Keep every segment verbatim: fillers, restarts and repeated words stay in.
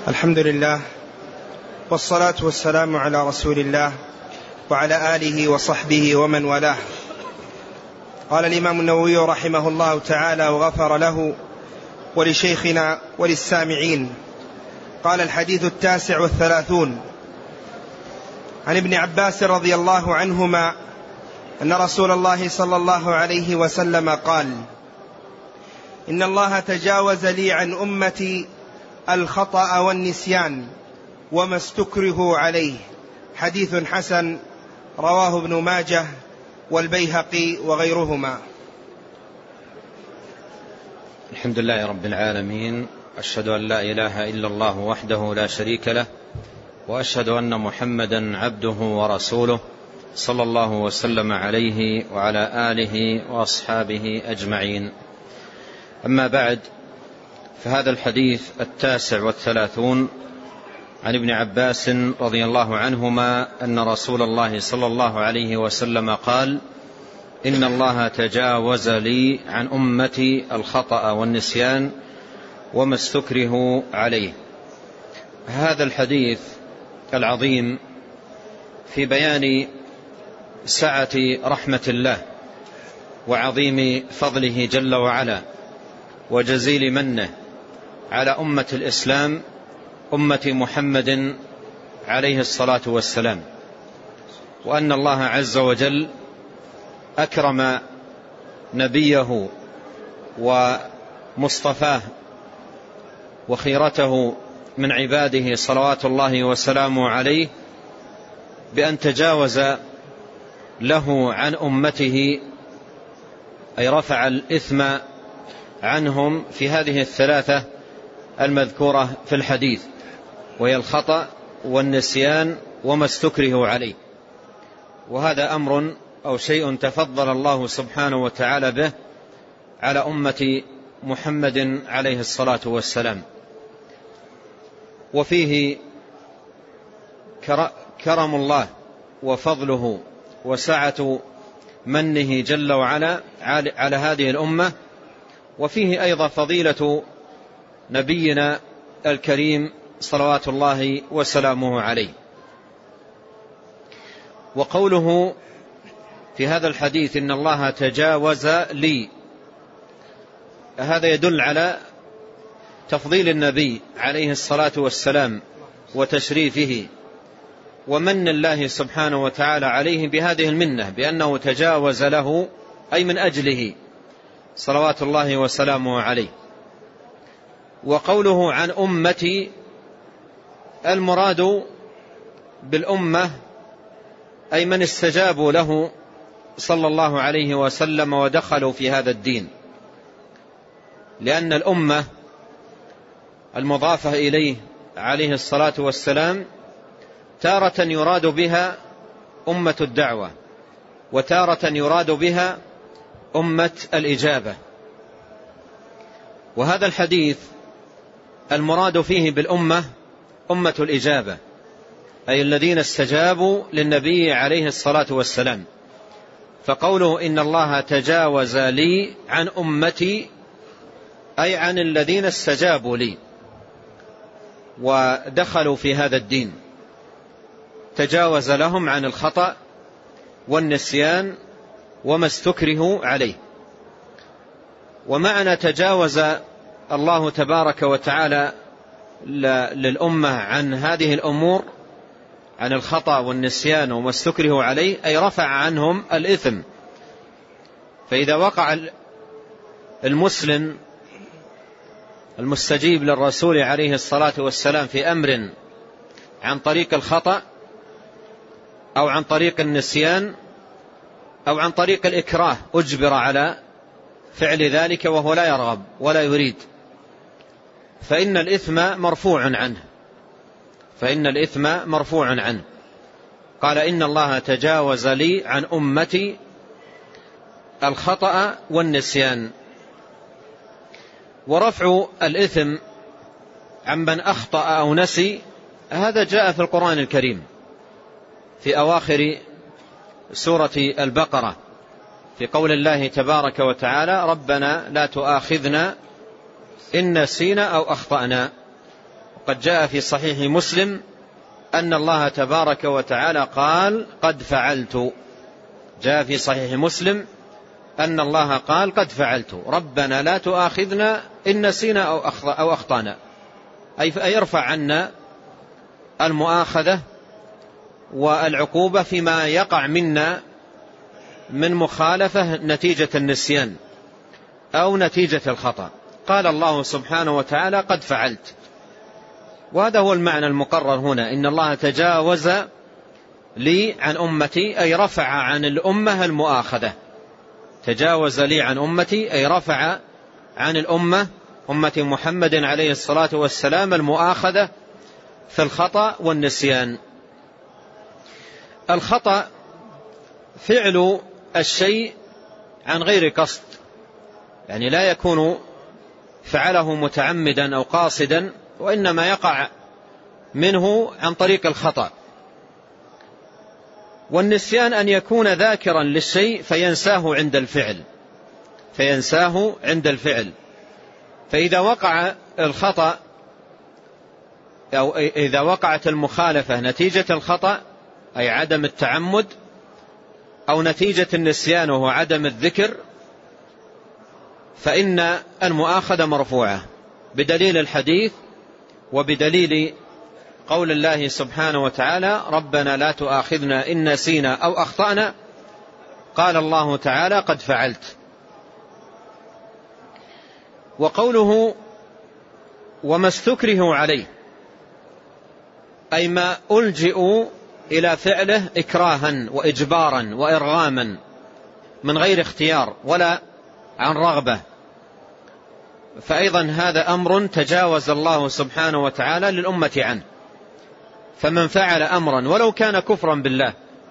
الحمد لله والصلاة والسلام على رسول الله وعلى آله وصحبه ومن والاه. قال الإمام النووي رحمه الله تعالى وغفر له ولشيخنا وللسامعين. قال: الحديث التاسع والثلاثون عن ابن عباس رضي الله عنهما أن رسول الله صلى الله عليه وسلم قال: إن الله تجاوز لي عن أمتي الخطأ والنسيان وما استكرهوا عليه. حديث حسن رواه ابن ماجه والبيهقي وغيرهما. الحمد لله رب العالمين، أشهد أن لا إله إلا الله وحده لا شريك له، وأشهد أن محمدا عبده ورسوله صلى الله وسلم عليه وعلى آله وأصحابه أجمعين. أما بعد، فهذا الحديث التاسع والثلاثون عن ابن عباس رضي الله عنهما أن رسول الله صلى الله عليه وسلم قال: إن الله تجاوز لي عن أمتي الخطأ والنسيان وما استكرهوا عليه. هذا الحديث العظيم في بيان سعة رحمة الله وعظيم فضله جل وعلا وجزيل منه على أمة الإسلام، أمة محمد عليه الصلاة والسلام، وأن الله عز وجل أكرم نبيه ومصطفاه وخيرته من عباده صلوات الله وسلامه عليه بأن تجاوز له عن أمته، أي رفع الإثم عنهم في هذه الثلاثة المذكورة في الحديث، وهي الخطأ والنسيان وما استكرهوا عليه. وهذا أمر أو شيء تفضل الله سبحانه وتعالى به على أمة محمد عليه الصلاة والسلام، وفيه كرم الله وفضله وسعة منه جل وعلا على هذه الأمة، وفيه أيضا فضيلة نبينا الكريم صلوات الله وسلامه عليه. وقوله في هذا الحديث إن الله تجاوز لي، هذا يدل على تفضيل النبي عليه الصلاة والسلام وتشريفه ومن الله سبحانه وتعالى عليه بهذه المنة بأنه تجاوز له، أي من أجله صلوات الله وسلامه عليه. وقوله عن أمتي، المراد بالأمة أي من استجابوا له صلى الله عليه وسلم ودخلوا في هذا الدين، لأن الأمة المضافة إليه عليه الصلاة والسلام تارة يراد بها أمة الدعوة، وتارة يراد بها أمة الإجابة. وهذا الحديث المراد فيه بالأمة أمة الإجابة، أي الذين استجابوا للنبي عليه الصلاة والسلام. فقوله إن الله تجاوز لي عن أمتي، أي عن الذين استجابوا لي ودخلوا في هذا الدين، تجاوز لهم عن الخطأ والنسيان وما استكرهوا عليه. ومعنى تجاوز الله تبارك وتعالى للأمة عن هذه الأمور، عن الخطأ والنسيان وما استكرهوا عليه، أي رفع عنهم الإثم. فإذا وقع المسلم المستجيب للرسول عليه الصلاة والسلام في أمر عن طريق الخطأ أو عن طريق النسيان أو عن طريق الإكراه، أجبر على فعل ذلك وهو لا يرغب ولا يريد، فإن الإثم مرفوع عنه فإن الإثم مرفوع عنه. قال إن الله تجاوز لي عن أمتي الخطأ والنسيان. ورفع الإثم عمن أخطأ أو نسي، هذا جاء في القرآن الكريم في أواخر سورة البقرة في قول الله تبارك وتعالى: ربنا لا تؤاخذنا إن نسينا أو أخطأنا. قد جاء في صحيح مسلم أن الله تبارك وتعالى قال قد فعلت. جاء في صحيح مسلم أن الله قال قد فعلت ربنا لا تؤاخذنا إن نسينا أو أخطأنا، أي يرفع عنا المؤاخذة والعقوبة فيما يقع منا من مخالفة نتيجة النسيان أو نتيجة الخطأ. قال الله سبحانه وتعالى قد فعلت، وهذا هو المعنى المقرر هنا، إن الله تجاوز لي عن أمتي أي رفع عن الأمة المؤاخذة. تجاوز لي عن أمتي أي رفع عن الأمة أمة محمد عليه الصلاة والسلام المؤاخذة في الخطأ والنسيان. الخطأ فعل الشيء عن غير قصد، يعني لا يكون فعله متعمدا أو قاصدا، وإنما يقع منه عن طريق الخطأ. والنسيان أن يكون ذاكرا للشيء فينساه عند الفعل فينساه عند الفعل فإذا وقع الخطأ أو إذا وقعت المخالفة نتيجة الخطأ أي عدم التعمد، أو نتيجة النسيان وهو عدم الذكر، فإن المؤاخذة مرفوعة بدليل الحديث وبدليل قول الله سبحانه وتعالى ربنا لا تؤاخذنا إن نسينا أو أخطأنا. قال الله تعالى قد فعلت. وقوله وما استكرهوا عليه أي ما ألجئوا إلى فعله إكراها وإجبارا وإرغاما من غير اختيار ولا عن رغبة، فأيضا هذا أمر تجاوز الله سبحانه وتعالى للأمة عنه. فمن فعل أمرا ولو كان كفرا بالله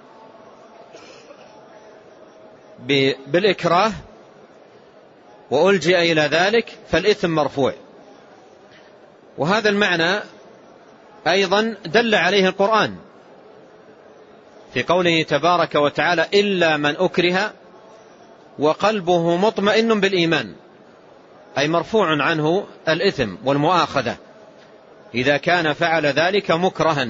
بالإكراه وألجئ إلى ذلك فالإثم مرفوع. وهذا المعنى أيضا دل عليه القرآن في قوله تبارك وتعالى إلا من أكره وقلبه مطمئن بالإيمان، أي مرفوع عنه الإثم والمؤاخذة إذا كان فعل ذلك مكرها.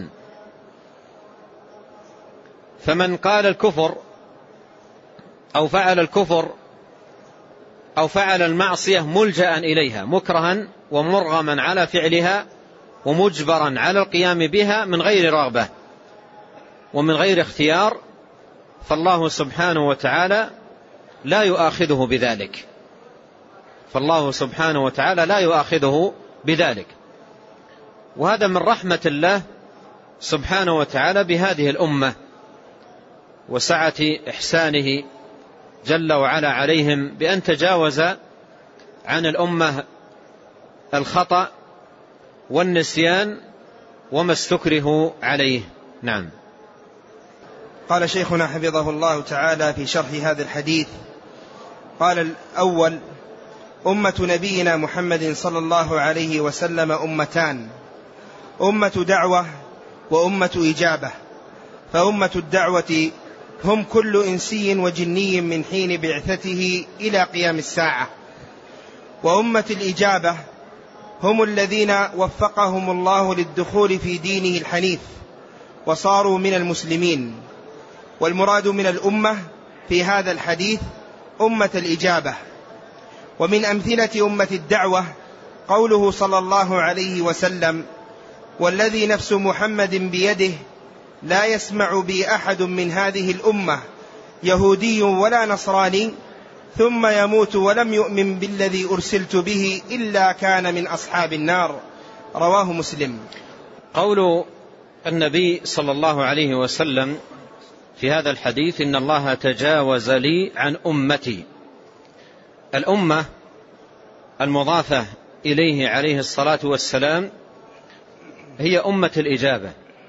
فمن قال الكفر أو فعل الكفر أو فعل المعصية ملجأ إليها مكرها ومرغما على فعلها ومجبرا على القيام بها من غير رغبة ومن غير اختيار، فالله سبحانه وتعالى لا يؤاخذه بذلك فالله سبحانه وتعالى لا يؤاخذه بذلك. وهذا من رحمة الله سبحانه وتعالى بهذه الأمة وسعة إحسانه جل وعلا عليهم بأن تجاوز عن الأمة الخطأ والنسيان وما استكرهوا عليه. نعم. قال شيخنا حفظه الله تعالى في شرح هذا الحديث، قال الأول: أمة نبينا محمد صلى الله عليه وسلم أمتان، أمة دعوة وأمة إجابة. فأمة الدعوة هم كل إنسي وجني من حين بعثته إلى قيام الساعة، وأمة الإجابة هم الذين وفقهم الله للدخول في دينه الحنيف وصاروا من المسلمين. والمراد من الأمة في هذا الحديث أمة الإجابة. ومن أمثلة أمة الدعوة قوله صلى الله عليه وسلم: والذي نفس محمد بيده لا يسمع بي أحد من هذه الأمة يهودي ولا نصراني ثم يموت ولم يؤمن بالذي أرسلت به إلا كان من أصحاب النار. رواه مسلم. قول النبي صلى الله عليه وسلم في هذا الحديث: إن الله تجاوز لي عن أمتي. الأمة المضافة إليه عليه الصلاة والسلام هي أمة الإجابة،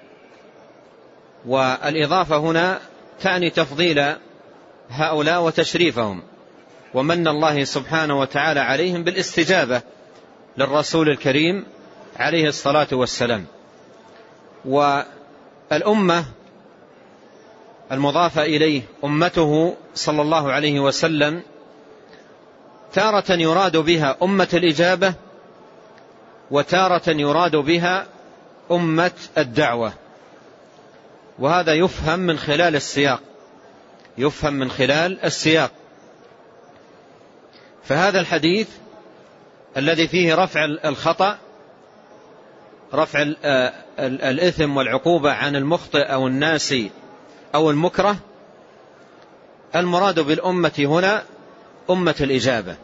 والإضافة هنا تعني تفضيل هؤلاء وتشريفهم ومن الله سبحانه وتعالى عليهم بالاستجابة للرسول الكريم عليه الصلاة والسلام. والأمة المضافة إليه أمته صلى الله عليه وسلم تارة يراد بها أمة الإجابة وتارة يراد بها أمة الدعوة. وهذا يفهم من خلال السياق، يفهم من خلال السياق. فهذا الحديث الذي فيه رفع الخطأ، رفع الإثم والعقوبة عن المخطئ أو الناسي أو المكره، المراد بالأمة هنا أمة الإجابة.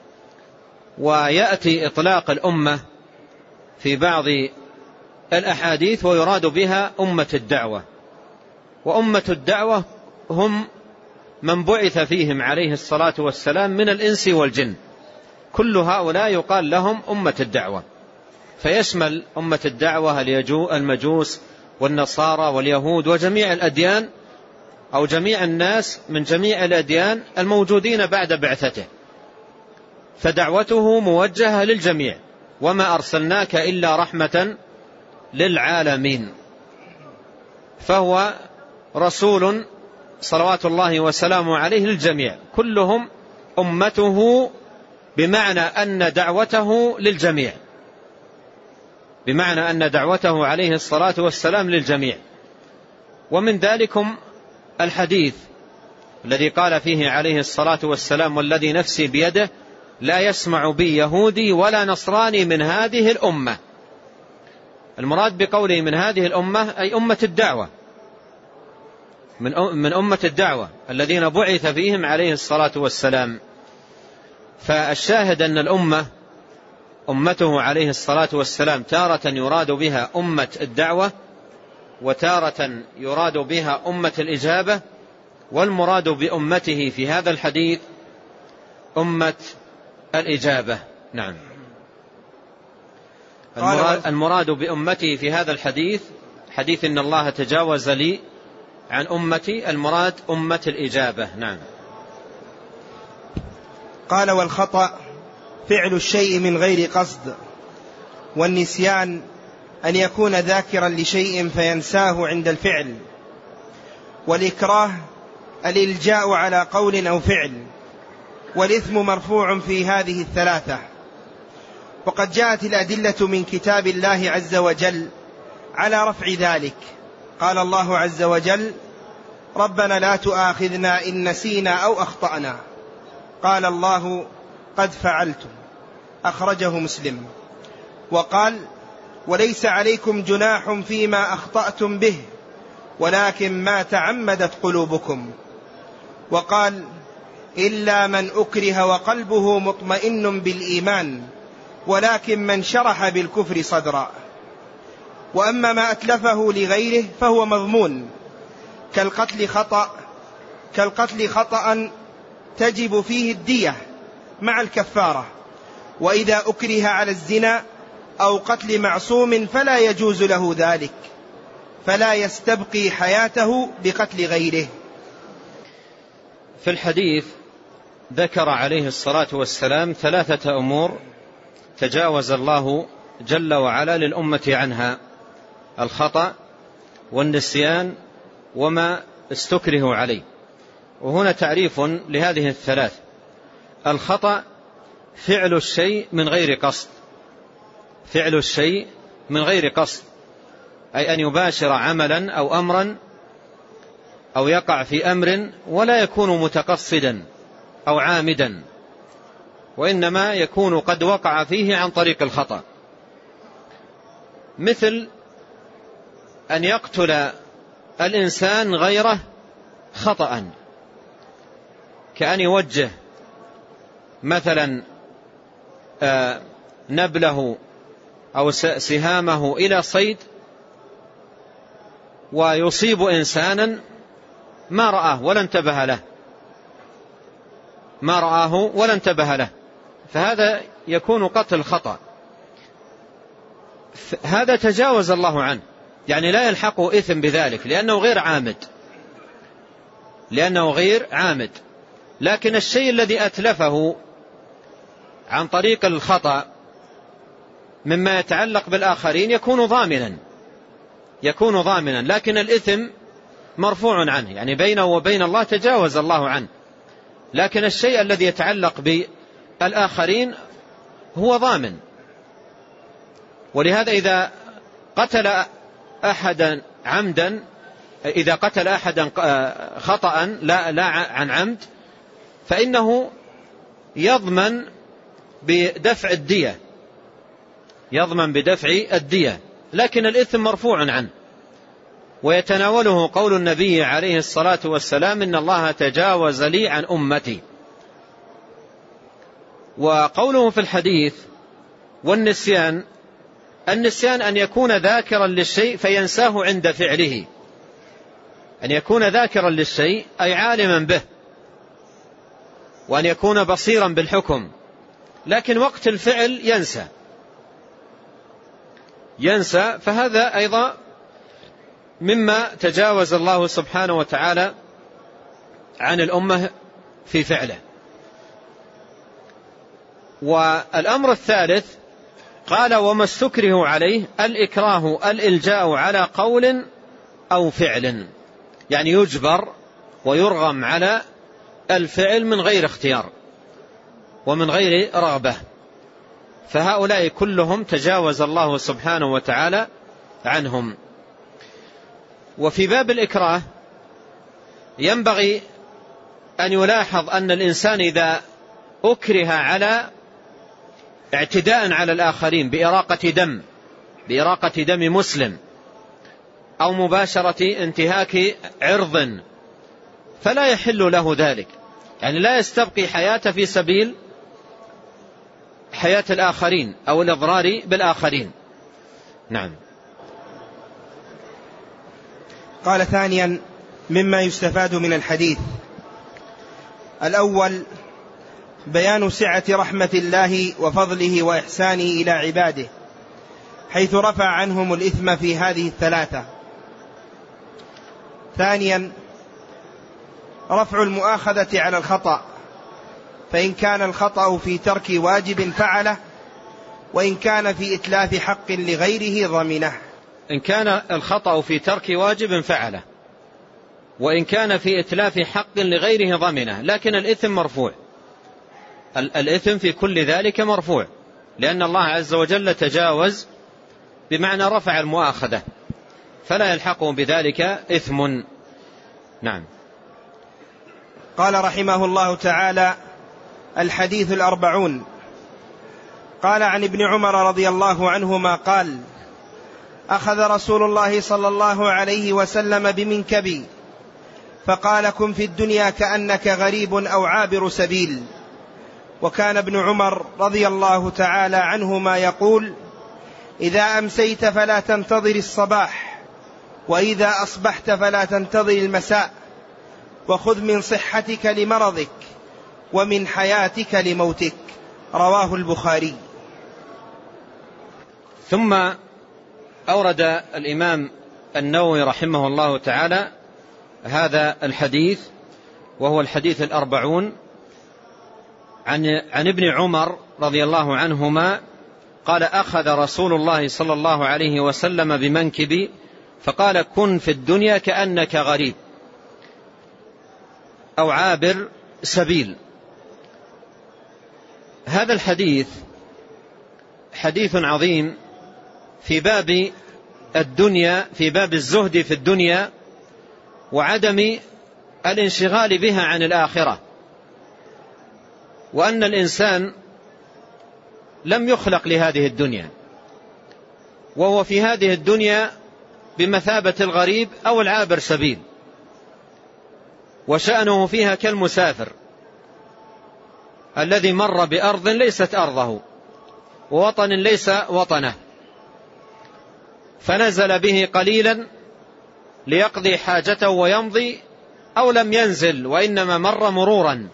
ويأتي إطلاق الأمة في بعض الأحاديث ويراد بها أمة الدعوة. وأمة الدعوة هم من بعث فيهم عليه الصلاة والسلام من الإنس والجن، كل هؤلاء يقال لهم أمة الدعوة، فيشمل أمة الدعوة المجوس والنصارى واليهود وجميع الأديان أو جميع الناس من جميع الأديان الموجودين بعد بعثته، فدعوته موجهة للجميع. وما أرسلناك إلا رحمة للعالمين، فهو رسول صلوات الله وسلامه عليه للجميع، كلهم أمته، بمعنى أن دعوته للجميع، بمعنى أن دعوته عليه الصلاة والسلام للجميع. ومن ذلكم الحديث الذي قال فيه عليه الصلاة والسلام: والذي نفسي بيده لا يسمع بي يهودي ولا نصراني من هذه الأمة. المراد بقوله من هذه الأمة أي أمة الدعوة، من أمة الدعوة الذين بعث فيهم عليه الصلاة والسلام. فالشاهد أن الأمة أمته عليه الصلاة والسلام تارة يراد بها أمة الدعوة، وتارة يراد بها أمة الإجابة، والمراد بأمته في هذا الحديث أمة الإجابة. نعم. المراد, المراد بأمته في هذا الحديث حديث إن الله تجاوز لي عن أمتي، المراد أمة الإجابة. نعم. قال: والخطأ فعل الشيء من غير قصد، والنسيان أن يكون ذاكرا لشيء فينساه عند الفعل، والإكراه الإلجاء على قول أو فعل، والإثم مرفوع في هذه الثلاثة. وقد جاءت الأدلة من كتاب الله عز وجل على رفع ذلك. قال الله عز وجل: ربنا لا تؤاخذنا إن نسينا أو أخطأنا. قال الله: قد فعلتم. أخرجه مسلم. وقال: وليس عليكم جناح فيما أخطأتم به ولكن ما تعمدت قلوبكم. وقال: إلا من أكره وقلبه مطمئن بالإيمان ولكن من شرح بالكفر صدرا. وأما ما أتلفه لغيره فهو مضمون، كالقتل خطأ كالقتل خطأ تجب فيه الدية مع الكفارة. وإذا أكره على الزنا أو قتل معصوم فلا يجوز له ذلك، فلا يستبقي حياته بقتل غيره. في الحديث ذكر عليه الصلاة والسلام ثلاثة أمور تجاوز الله جل وعلا للأمة عنها: الخطأ والنسيان وما استكره عليه. وهنا تعريف لهذه الثلاث: الخطأ فعل الشيء من غير قصد، فعل الشيء من غير قصد، أي أن يباشر عملا أو أمرا أو يقع في أمر ولا يكون متقصدا أو عامدا، وإنما يكون قد وقع فيه عن طريق الخطأ، مثل أن يقتل الإنسان غيره خطأ، كأن يوجه مثلا نبله أو سهامه إلى صيد ويصيب إنسانا ما رآه ولا انتبه له ما رآه ولا انتبه له فهذا يكون قتل خطأ. هذا تجاوز الله عنه، يعني لا يلحقه إثم بذلك لأنه غير عامد لأنه غير عامد لكن الشيء الذي أتلفه عن طريق الخطأ مما يتعلق بالآخرين يكون ضامنا يكون ضامنا لكن الإثم مرفوع عنه، يعني بينه وبين الله تجاوز الله عنه، لكن الشيء الذي يتعلق بالآخرين هو ضامن. ولهذا إذا قتل أحدا عمدا إذا قتل أحدا خطأ لا, لا عن عمد فإنه يضمن بدفع الدية يضمن بدفع الدية لكن الإثم مرفوع عنه، ويتناوله قول النبي عليه الصلاة والسلام إن الله تجاوز لي عن أمتي. وقوله في الحديث والنسيان، النسيان أن يكون ذاكرا للشيء فينساه عند فعله، أن يكون ذاكرا للشيء أي عالما به، وأن يكون بصيرا بالحكم، لكن وقت الفعل ينسى ينسى فهذا أيضا مما تجاوز الله سبحانه وتعالى عن الأمة في فعله. والأمر الثالث قال وما استكره عليه الإكراه الإلجاء على قول أو فعل، يعني يجبر ويرغم على الفعل من غير اختيار ومن غير رغبة، فهؤلاء كلهم تجاوز الله سبحانه وتعالى عنهم. وفي باب الإكراه ينبغي أن يلاحظ أن الإنسان إذا أكره على اعتداء على الآخرين بإراقة دم بإراقة دم مسلم أو مباشرة انتهاك عرض فلا يحل له ذلك، يعني لا يستبقي حياته في سبيل حياة الآخرين أو الإضرار بالآخرين. نعم. قال ثانيا مما يستفاد من الحديث: الأول بيان سعة رحمة الله وفضله وإحسانه إلى عباده حيث رفع عنهم الإثم في هذه الثلاثة. ثانيا رفع المؤاخذة على الخطأ، فإن كان الخطأ في ترك واجب فعله، وإن كان في إتلاف حق لغيره ضمنه. إن كان الخطأ في ترك واجب فعله وإن كان في إتلاف حق لغيره ضمنه، لكن الإثم مرفوع، الإثم في كل ذلك مرفوع، لأن الله عز وجل تجاوز بمعنى رفع المؤاخذة فلا يلحقه بذلك إثم. نعم. قال رحمه الله تعالى: الحديث الأربعون. قال عن ابن عمر رضي الله عنهما قال: أخذ رسول الله صلى الله عليه وسلم بمنكبي فقال: كن في الدنيا كأنك غريب أو عابر سبيل. وكان ابن عمر رضي الله تعالى عنهما يقول: إذا أمسيت فلا تنتظر الصباح، وإذا أصبحت فلا تنتظر المساء، وخذ من صحتك لمرضك ومن حياتك لموتك. رواه البخاري. ثم أورد الإمام النووي رحمه الله تعالى هذا الحديث، وهو الحديث الأربعون، عن, عن ابن عمر رضي الله عنهما قال: أخذ رسول الله صلى الله عليه وسلم بمنكبي فقال: كن في الدنيا كأنك غريب أو عابر سبيل. هذا الحديث حديث عظيم في باب الدنيا، في باب الزهد في الدنيا وعدم الانشغال بها عن الآخرة، وأن الإنسان لم يخلق لهذه الدنيا، وهو في هذه الدنيا بمثابة الغريب أو العابر سبيل، وشأنه فيها كالمسافر الذي مر بأرض ليست أرضه ووطن ليس وطنه، فنزل به قليلا ليقضي حاجته ويمضي، أو لم ينزل وإنما مر مرورا.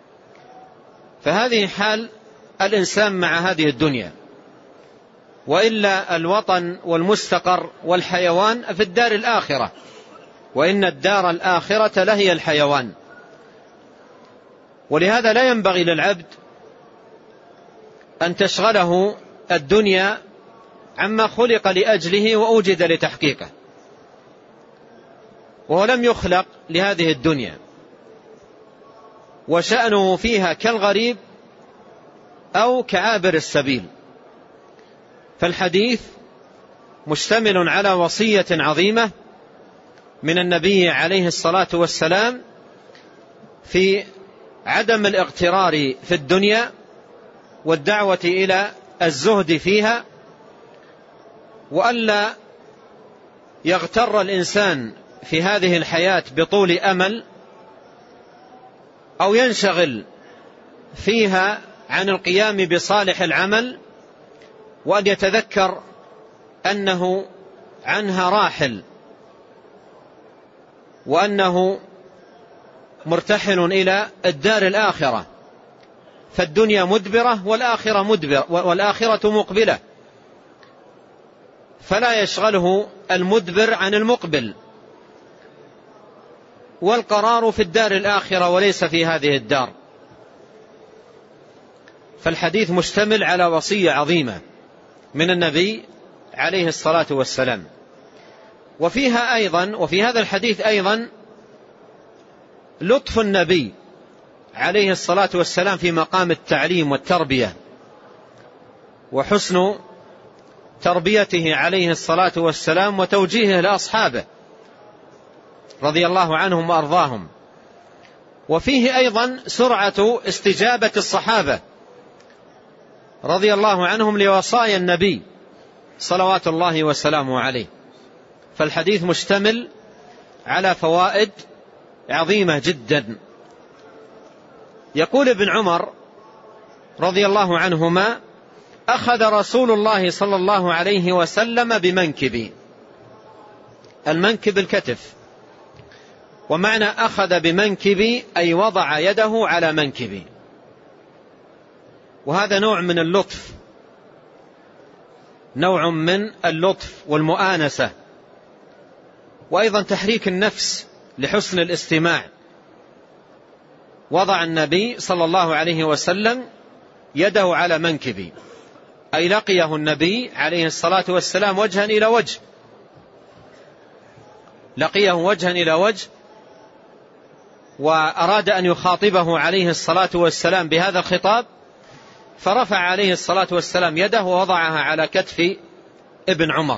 فهذه حال الإنسان مع هذه الدنيا، وإلا الوطن والمستقر والحيوان في الدار الآخرة، وإن الدار الآخرة لهي الحيوان. ولهذا لا ينبغي للعبد أن تشغله الدنيا عما خلق لأجله وأوجد لتحقيقه، وهو لم يخلق لهذه الدنيا، وشأنه فيها كالغريب أو كعابر السبيل. فالحديث مشتمل على وصية عظيمة من النبي عليه الصلاة والسلام في عدم الاغترار في الدنيا والدعوة إلى الزهد فيها، وألا يغتر الإنسان في هذه الحياة بطول أمل أو ينشغل فيها عن القيام بصالح العمل، وأن يتذكر أنه عنها راحل، وأنه مرتحل إلى الدار الآخرة، فالدنيا مدبرة والآخرة مدبرة والآخرة مقبلة، فلا يشغله المدبر عن المقبل، والقرار في الدار الآخرة وليس في هذه الدار. فالحديث مشتمل على وصية عظيمة من النبي عليه الصلاة والسلام. وفيها أيضا وفي هذا الحديث أيضا لطف النبي عليه الصلاة والسلام في مقام التعليم والتربية، وحسن تربيته عليه الصلاة والسلام وتوجيهه لأصحابه رضي الله عنهم وأرضاهم. وفيه أيضا سرعة استجابة الصحابة رضي الله عنهم لوصايا النبي صلوات الله وسلامه عليه. فالحديث مشتمل على فوائد عظيمة جدا. يقول ابن عمر رضي الله عنهما: أخذ رسول الله صلى الله عليه وسلم بمنكبي. المنكب الكتف، ومعنى أخذ بمنكبي أي وضع يده على منكبي، وهذا نوع من اللطف، نوع من اللطف والمؤانسة، وأيضا تحريك النفس لحسن الاستماع. وضع النبي صلى الله عليه وسلم يده على منكبي، أي لقيه النبي عليه الصلاة والسلام وجها إلى وجه، لقيه وجها إلى وجه، وأراد أن يخاطبه عليه الصلاة والسلام بهذا الخطاب، فرفع عليه الصلاة والسلام يده ووضعها على كتف ابن عمر.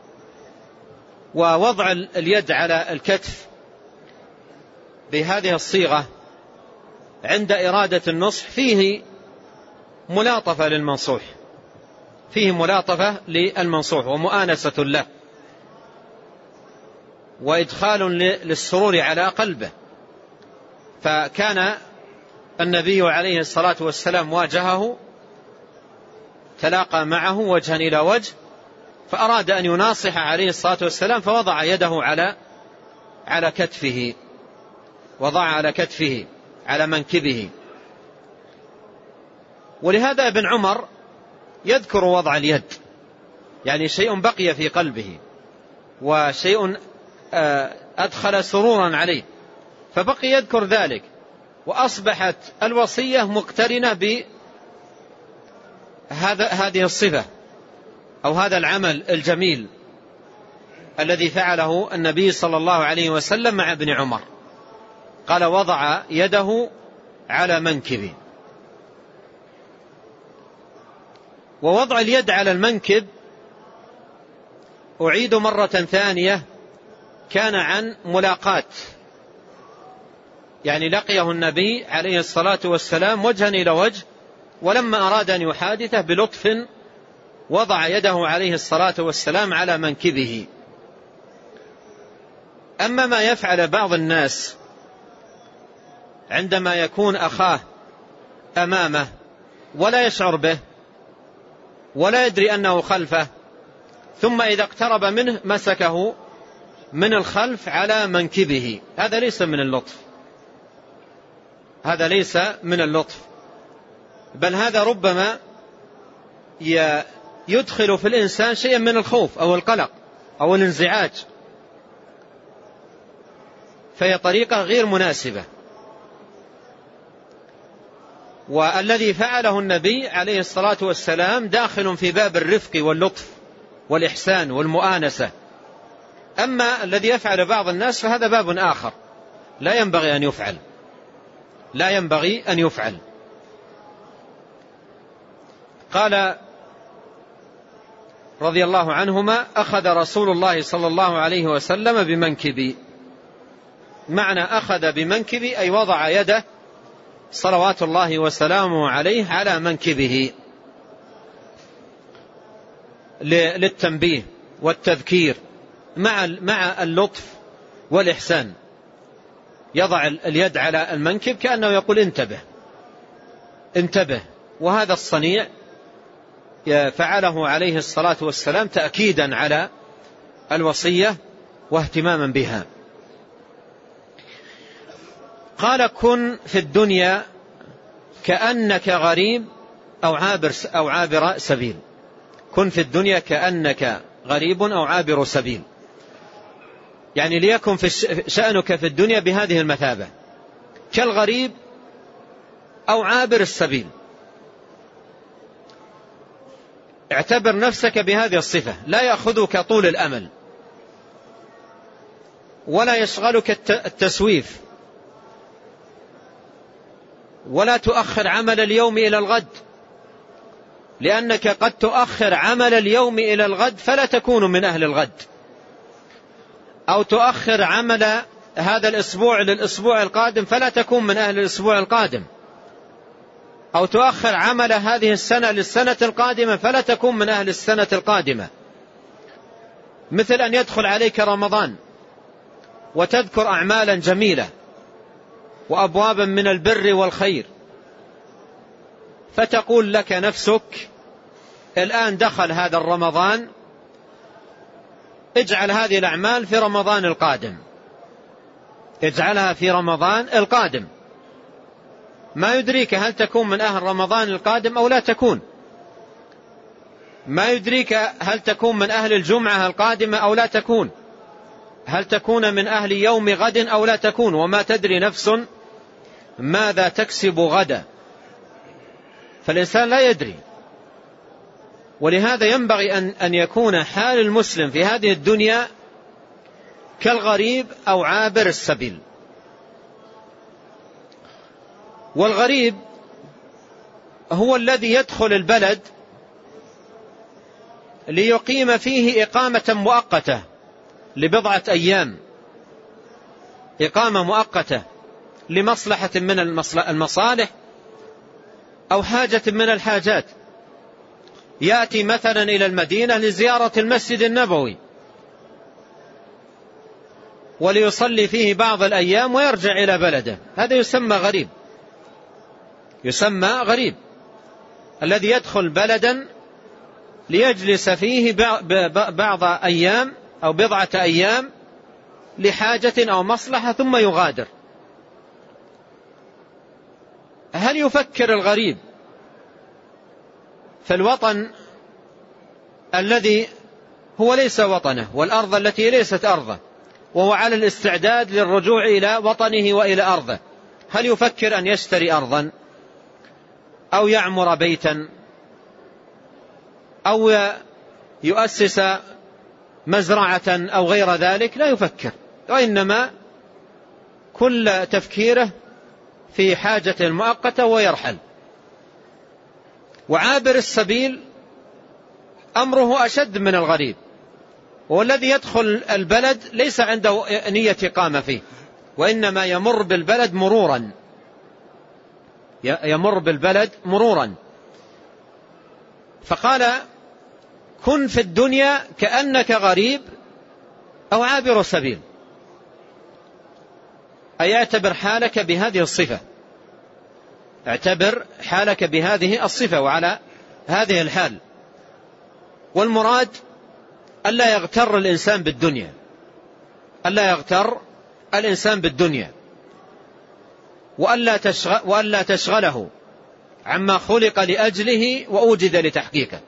ووضع اليد على الكتف بهذه الصيغة عند إرادة النصح فيه ملاطفة للمنصوح، فيه ملاطفة للمنصوح ومؤانسة له، وإدخال للسرور على قلبه. فكان النبي عليه الصلاة والسلام واجهه، تلاقى معه وجها إلى وجه، فأراد أن يناصح عليه الصلاة والسلام فوضع يده على على كتفه، وضع على كتفه على منكبه. ولهذا ابن عمر يذكر وضع اليد، يعني شيء بقي في قلبه وشيء أدخل سرورا عليه، فبقي يذكر ذلك، وأصبحت الوصية مقترنة بهذا هذه الصفة أو هذا العمل الجميل الذي فعله النبي صلى الله عليه وسلم مع ابن عمر. قال: وضع يده على منكبه. ووضع اليد على المنكب أعيد مرة ثانية كان عن ملاقاة، يعني لقيه النبي عليه الصلاة والسلام وجها إلى وجه، ولما أراد أن يحادثه بلطف وضع يده عليه الصلاة والسلام على منكبه. أما ما يفعل بعض الناس عندما يكون أخاه أمامه ولا يشعر به ولا يدري أنه خلفه، ثم إذا اقترب منه مسكه من الخلف على منكبه، هذا ليس من اللطف، هذا ليس من اللطف، بل هذا ربما يدخل في الإنسان شيئا من الخوف أو القلق أو الانزعاج، فهي طريقة غير مناسبة. والذي فعله النبي عليه الصلاة والسلام داخل في باب الرفق واللطف والإحسان والمؤانسة. أما الذي يفعل بعض الناس فهذا باب آخر لا ينبغي أن يفعل، لا ينبغي أن يفعل. قال رضي الله عنهما: أخذ رسول الله صلى الله عليه وسلم بمنكبي. معنى أخذ بمنكبي أي وضع يده صلوات الله وسلامه عليه على منكبه للتنبيه والتذكير مع مع اللطف والإحسان. يضع اليد على المنكب كأنه يقول: انتبه انتبه. وهذا الصنيع فعله عليه الصلاة والسلام تأكيدا على الوصية واهتماما بها. قال: كن في الدنيا كأنك غريب أو عابر أو عابر سبيل. كن في الدنيا كأنك غريب أو عابر سبيل، يعني ليكن في شأنك في الدنيا بهذه المثابة، كالغريب أو عابر السبيل. اعتبر نفسك بهذه الصفة، لا يأخذك طول الأمل ولا يشغلك التسويف، ولا تؤخر عمل اليوم إلى الغد، لأنك قد تؤخر عمل اليوم إلى الغد فلا تكون من أهل الغد، أو تؤخر عمل هذا الأسبوع للأسبوع القادم فلا تكون من أهل الأسبوع القادم، أو تؤخر عمل هذه السنة للسنة القادمة فلا تكون من أهل السنة القادمة. مثل أن يدخل عليك رمضان وتذكر أعمالا جميلة وأبوابا من البر والخير، فتقول لك نفسك: الآن دخل هذا الرمضان، اجعل هذه الأعمال في رمضان القادم، اجعلها في رمضان القادم. ما يدريك هل تكون من أهل رمضان القادم أو لا تكون، ما يدريك هل تكون من أهل الجمعة القادمة أو لا تكون، هل تكون من أهل يوم غد أو لا تكون، وما تدري نفس ماذا تكسب غدا. فالإنسان لا يدري، ولهذا ينبغي أن أن يكون حال المسلم في هذه الدنيا كالغريب أو عابر السبيل. والغريب هو الذي يدخل البلد ليقيم فيه إقامة مؤقتة لبضعة أيام، إقامة مؤقتة لمصلحة من المصالح أو حاجة من الحاجات. يأتي مثلا إلى المدينة لزيارة المسجد النبوي وليصلي فيه بعض الأيام ويرجع إلى بلده، هذا يسمى غريب، يسمى غريب الذي يدخل بلدا ليجلس فيه بعض أيام أو بضعة أيام لحاجة أو مصلحة ثم يغادر. هل يفكر الغريب في الوطن الذي هو ليس وطنه، والأرض التي ليست أرضه، وهو على الاستعداد للرجوع إلى وطنه وإلى أرضه؟ هل يفكر أن يشتري أرضا أو يعمر بيتا أو يؤسس مزرعة أو غير ذلك؟ لا يفكر، وإنما كل تفكيره في حاجة مؤقتة ويرحل. وعابر السبيل أمره أشد من الغريب، والذي يدخل البلد ليس عنده نية إقامة فيه، وإنما يمر بالبلد مرورا، يمر بالبلد مرورا. فقال: كن في الدنيا كأنك غريب أو عابر سبيل، أي اعتبر حالك بهذه الصفة، اعتبر حالك بهذه الصفة وعلى هذه الحال. والمراد ألا يغتر الإنسان بالدنيا، ألا يغتر الإنسان بالدنيا، وألا تشغل وألا تشغله عما خلق لأجله وأوجد لتحقيقه.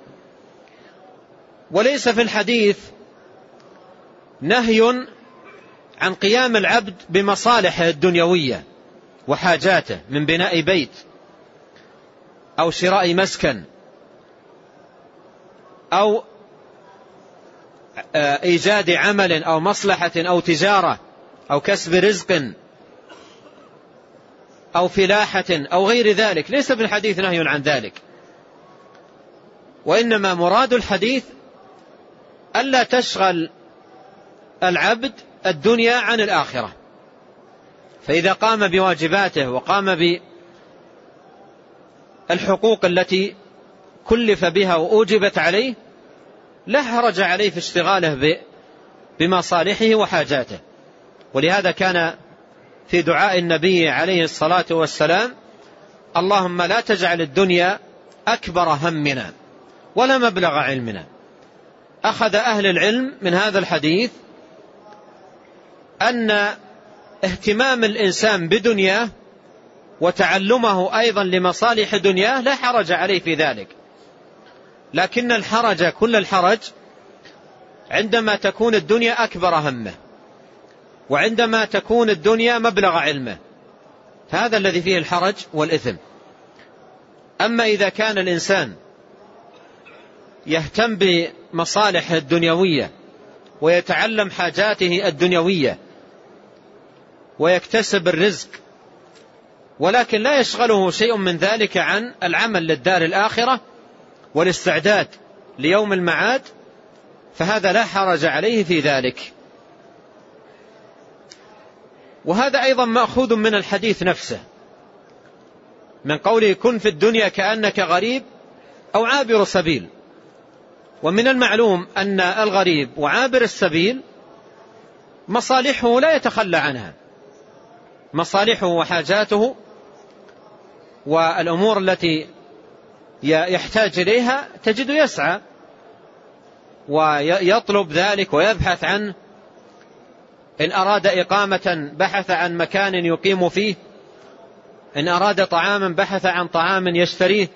وليس في الحديث نهي عن قيام العبد بمصالحه الدنيوية وحاجاته من بناء بيت أو شراء مسكن أو إيجاد عمل أو مصلحة أو تجارة أو كسب رزق أو فلاحة أو غير ذلك. ليس في الحديث نهي عن ذلك، وإنما مراد الحديث ألا تشغل العبد الدنيا عن الآخرة، فإذا قام بواجباته وقام بالحقوق التي كلف بها وأوجبت عليه لا حرج عليه في اشتغاله بمصالحه وحاجاته. ولهذا كان في دعاء النبي عليه الصلاة والسلام: اللهم لا تجعل الدنيا أكبر همنا ولا مبلغ علمنا. أخذ أهل العلم من هذا الحديث أن اهتمام الإنسان بدنياه وتعلمه أيضا لمصالح دنياه لا حرج عليه في ذلك، لكن الحرج كل الحرج عندما تكون الدنيا أكبر همه وعندما تكون الدنيا مبلغ علمه، هذا الذي فيه الحرج والإثم. أما إذا كان الإنسان يهتم بمصالحه الدنيوية ويتعلم حاجاته الدنيوية ويكتسب الرزق، ولكن لا يشغله شيء من ذلك عن العمل للدار الآخرة والاستعداد ليوم المعاد، فهذا لا حرج عليه في ذلك. وهذا أيضا مأخوذ من الحديث نفسه، من قوله: كن في الدنيا كأنك غريب أو عابر سبيل. ومن المعلوم أن الغريب وعابر السبيل مصالحه لا يتخلى عنها، مصالحه وحاجاته والأمور التي يحتاج إليها تجد يسعى ويطلب ذلك ويبحث عنه. إن أراد إقامة بحث عن مكان يقيم فيه، إن أراد طعاما بحث عن طعام يشتريه،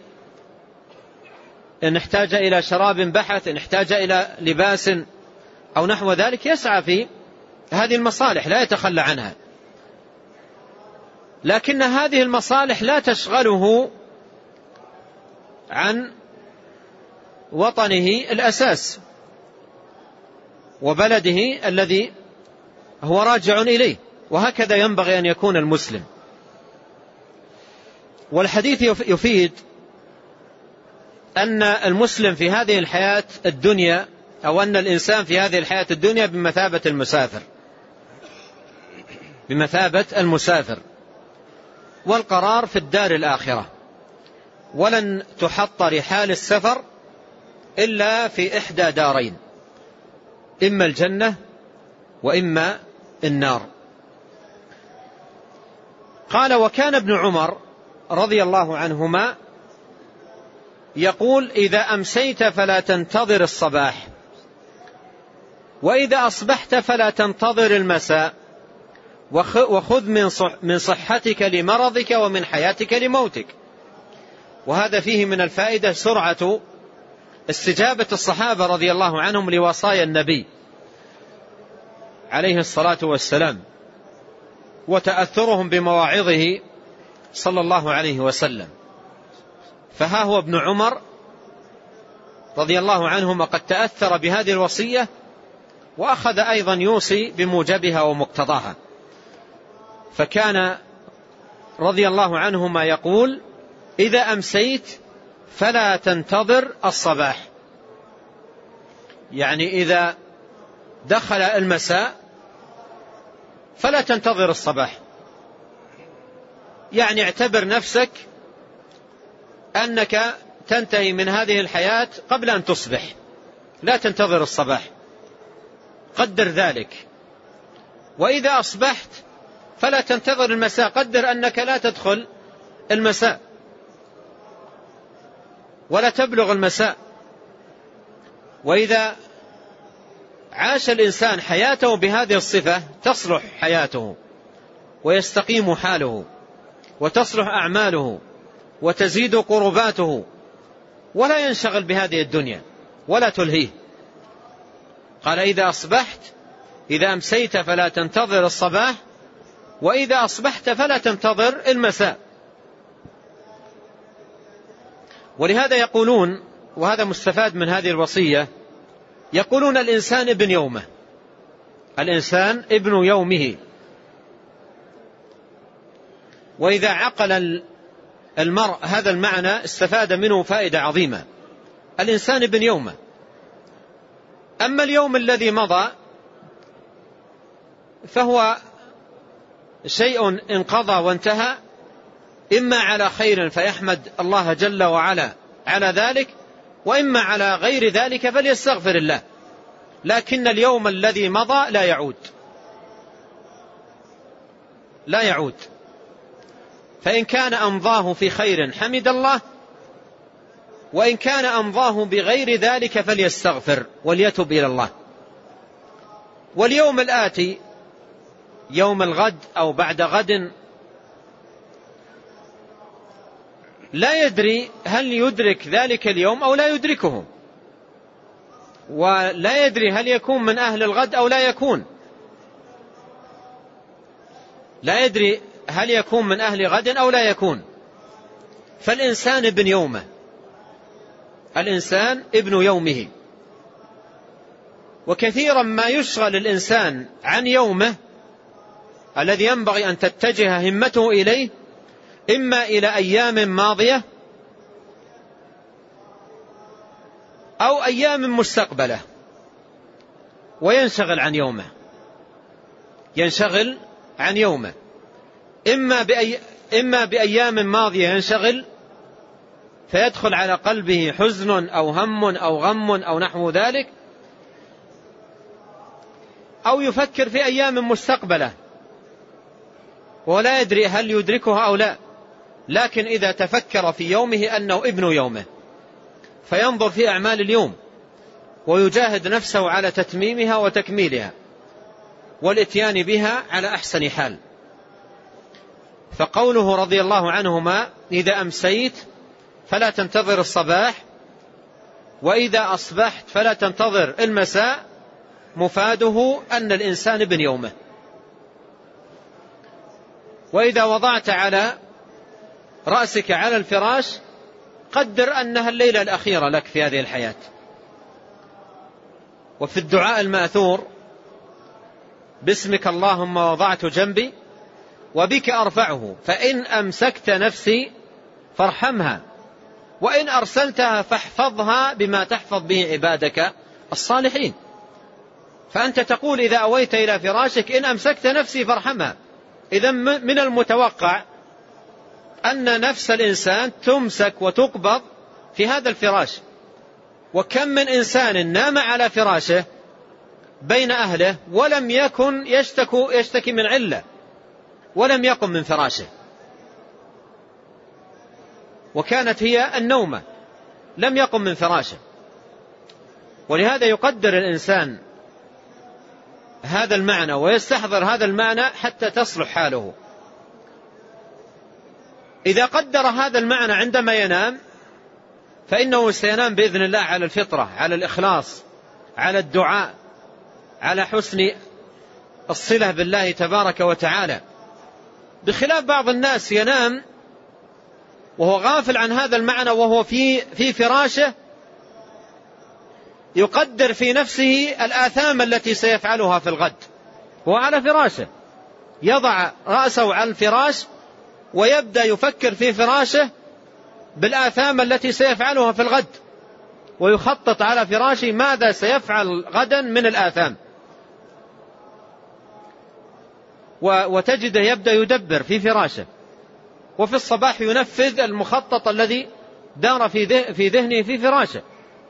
إن احتاج إلى شراب بحث، إن احتاج إلى لباس أو نحو ذلك، يسعى في هذه المصالح لا يتخلى عنها. لكن هذه المصالح لا تشغله عن وطنه الأساس وبلده الذي هو راجع إليه، وهكذا ينبغي أن يكون المسلم. والحديث يفيد أن المسلم في هذه الحياة الدنيا، أو أن الإنسان في هذه الحياة الدنيا بمثابة المسافر، بمثابة المسافر، والقرار في الدار الآخرة، ولن تحط رحال السفر إلا في إحدى دارين، إما الجنة وإما النار. قال: وكان ابن عمر رضي الله عنهما يقول: إذا أمسيت فلا تنتظر الصباح، وإذا أصبحت فلا تنتظر المساء، وخذ من صحتك لمرضك ومن حياتك لموتك. وهذا فيه من الفائدة سرعة استجابة الصحابة رضي الله عنهم لوصايا النبي عليه الصلاة والسلام، وتأثرهم بمواعظه صلى الله عليه وسلم. فها هو ابن عمر رضي الله عنهما قد تأثر بهذه الوصية، وأخذ أيضا يوصي بموجبها ومقتضاها. فكان رضي الله عنهما يقول: إذا أمسيت فلا تنتظر الصباح، يعني إذا دخل المساء فلا تنتظر الصباح، يعني اعتبر نفسك أنك تنتهي من هذه الحياة قبل أن تصبح، لا تنتظر الصباح، قدر ذلك. وإذا أصبحت فلا تنتظر المساء، قدر أنك لا تدخل المساء ولا تبلغ المساء. وإذا عاش الإنسان حياته بهذه الصفة تصلح حياته ويستقيم حاله وتصلح أعماله وتزيد قرباته، ولا ينشغل بهذه الدنيا ولا تلهيه. قال: إذا أصبحت، إذا أمسيت فلا تنتظر الصباح، وإذا أصبحت فلا تنتظر المساء. ولهذا يقولون، وهذا مستفاد من هذه الوصية، يقولون الإنسان ابن يومه، الإنسان ابن يومه. وإذا عقل المرء هذا المعنى استفاد منه فائدة عظيمة. الإنسان ابن يومه، أما اليوم الذي مضى فهو شيء انقضى وانتهى، إما على خير فيحمد الله جل وعلا على ذلك، وإما على غير ذلك فليستغفر الله. لكن اليوم الذي مضى لا يعود، لا يعود. فإن كان أمضاه في خير حمد الله، وإن كان أمضاه بغير ذلك فليستغفر وليتب إلى الله. واليوم الآتي يوم الغد أو بعد غد لا يدري هل يدرك ذلك اليوم أو لا يدركه، ولا يدري هل يكون من أهل الغد أو لا يكون، لا يدري هل يكون من أهل غد أو لا يكون. فالإنسان ابن يومه، الإنسان ابن يومه. وكثيرا ما يشغل الإنسان عن يومه الذي ينبغي أن تتجه همته إليه، إما إلى أيام ماضية أو أيام مستقبلة، وينشغل عن يومه، ينشغل عن يومه إما بأي إما بأيام ماضية ينشغل فيدخل على قلبه حزن أو هم أو غم أو نحو ذلك، أو يفكر في أيام مستقبلة ولا يدري هل يدركها أو لا. لكن إذا تفكر في يومه أنه ابن يومه فينظر في أعمال اليوم ويجاهد نفسه على تتميمها وتكميلها والاتيان بها على أحسن حال. فقوله رضي الله عنهما: إذا أمسيت فلا تنتظر الصباح، وإذا أصبحت فلا تنتظر المساء، مفاده أن الإنسان ابن يومه. وإذا وضعت على رأسك على الفراش قدر أنها الليلة الأخيرة لك في هذه الحياة. وفي الدعاء المأثور: باسمك اللهم وضعت جنبي وبك أرفعه، فإن أمسكت نفسي فارحمها، وإن أرسلتها فاحفظها بما تحفظ به عبادك الصالحين. فأنت تقول إذا أويت إلى فراشك: إن أمسكت نفسي فارحمها. إذا من المتوقع أن نفس الإنسان تمسك وتقبض في هذا الفراش. وكم من إنسان نام على فراشه بين أهله ولم يكن يشتكي, يشتكي من علة، ولم يقم من فراشه، وكانت هي النومة، لم يقم من فراشه. ولهذا يقدر الإنسان هذا المعنى ويستحضر هذا المعنى حتى تصلح حاله. إذا قدر هذا المعنى عندما ينام فإنه سينام بإذن الله على الفطرة، على الإخلاص، على الدعاء، على حسن الصلة بالله تبارك وتعالى، بخلاف بعض الناس ينام وهو غافل عن هذا المعنى، وهو في في فراشه يقدر في نفسه الآثام التي سيفعلها في الغد. هو على فراشه يضع رأسه على الفراش ويبدأ يفكر في فراشه بالآثام التي سيفعلها في الغد، ويخطط على فراشه ماذا سيفعل غدا من الآثام، وتجده يبدأ يدبر في فراشه، وفي الصباح ينفذ المخطط الذي دار في ذهنه في فراشه.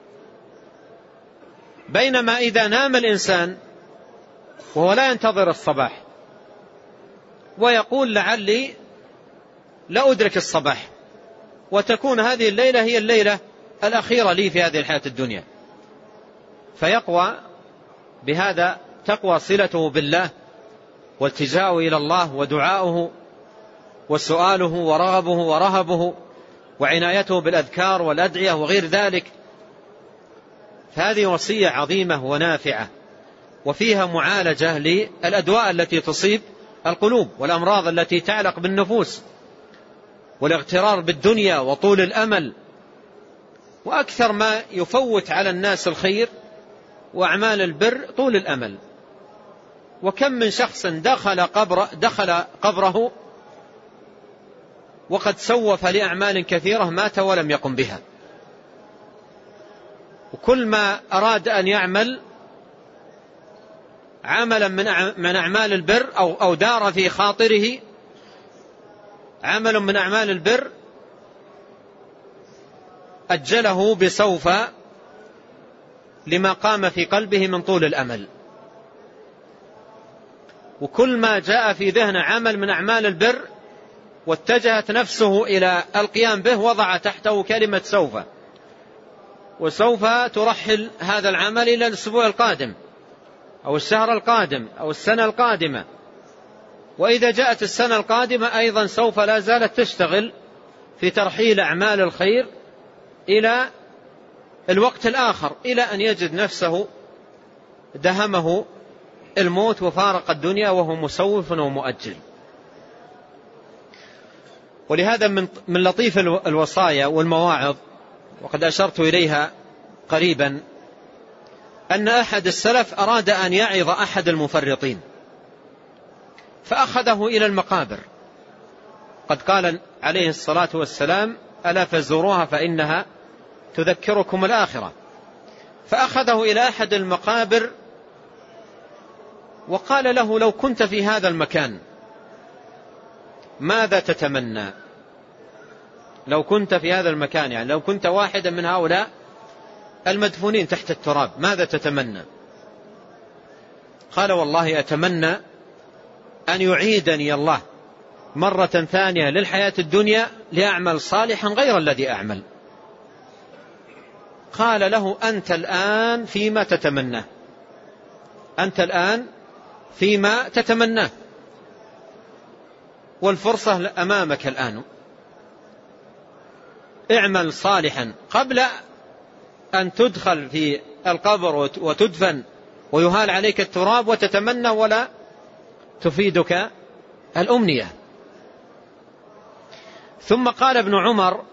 بينما إذا نام الإنسان وهو لا ينتظر الصباح ويقول: لعلي لا أدرك الصباح، وتكون هذه الليلة هي الليلة الأخيرة لي في هذه الحياة الدنيا، فيقوى بهذا تقوى صلته بالله والتجاؤه إلى الله ودعاؤه وسؤاله ورغبه ورهبه وعنايته بالأذكار والأدعية وغير ذلك. فهذه وصية عظيمة ونافعة، وفيها معالجة للأدواء التي تصيب القلوب والأمراض التي تعلق بالنفوس والاغترار بالدنيا وطول الأمل. وأكثر ما يفوت على الناس الخير وأعمال البر طول الأمل. وكم من شخص دخل قبر دخل قبره وقد سوف لأعمال كثيرة مات ولم يقم بها، وكل ما أراد أن يعمل عملا من أعمال البر أو, أو دار في خاطره عمل من أعمال البر أجله بسوف لما قام في قلبه من طول الأمل. وكل ما جاء في ذهنه عمل من أعمال البر واتجهت نفسه إلى القيام به وضع تحته كلمة سوف، وسوف ترحل هذا العمل إلى الأسبوع القادم أو الشهر القادم أو السنة القادمة. وإذا جاءت السنة القادمة أيضا سوف لا زالت تشتغل في ترحيل أعمال الخير إلى الوقت الآخر، إلى أن يجد نفسه دهمه الموت وفارق الدنيا وهو مسوف ومؤجل. ولهذا من لطيف الوصايا والمواعظ، وقد أشرت إليها قريبا، أن أحد السلف أراد أن يعظ أحد المفرطين فأخذه إلى المقابر. قد قال عليه الصلاة والسلام: ألا فزوروها فإنها تذكركم الآخرة. فأخذه إلى أحد المقابر وقال له: لو كنت في هذا المكان ماذا تتمنى؟ لو كنت في هذا المكان، يعني لو كنت واحدا من هؤلاء المدفونين تحت التراب ماذا تتمنى؟ قال: والله أتمنى أن يعيدني الله مرة ثانية للحياة الدنيا لأعمل صالحا غير الذي أعمل. قال له: أنت الآن فيما تتمناه، أنت الآن فيما تتمناه، والفرصة أمامك الآن. اعمل صالحا قبل أن تدخل في القبر وتدفن ويهال عليك التراب وتتمنى ولا تفيدك الأمنية. ثم قال ابن عمر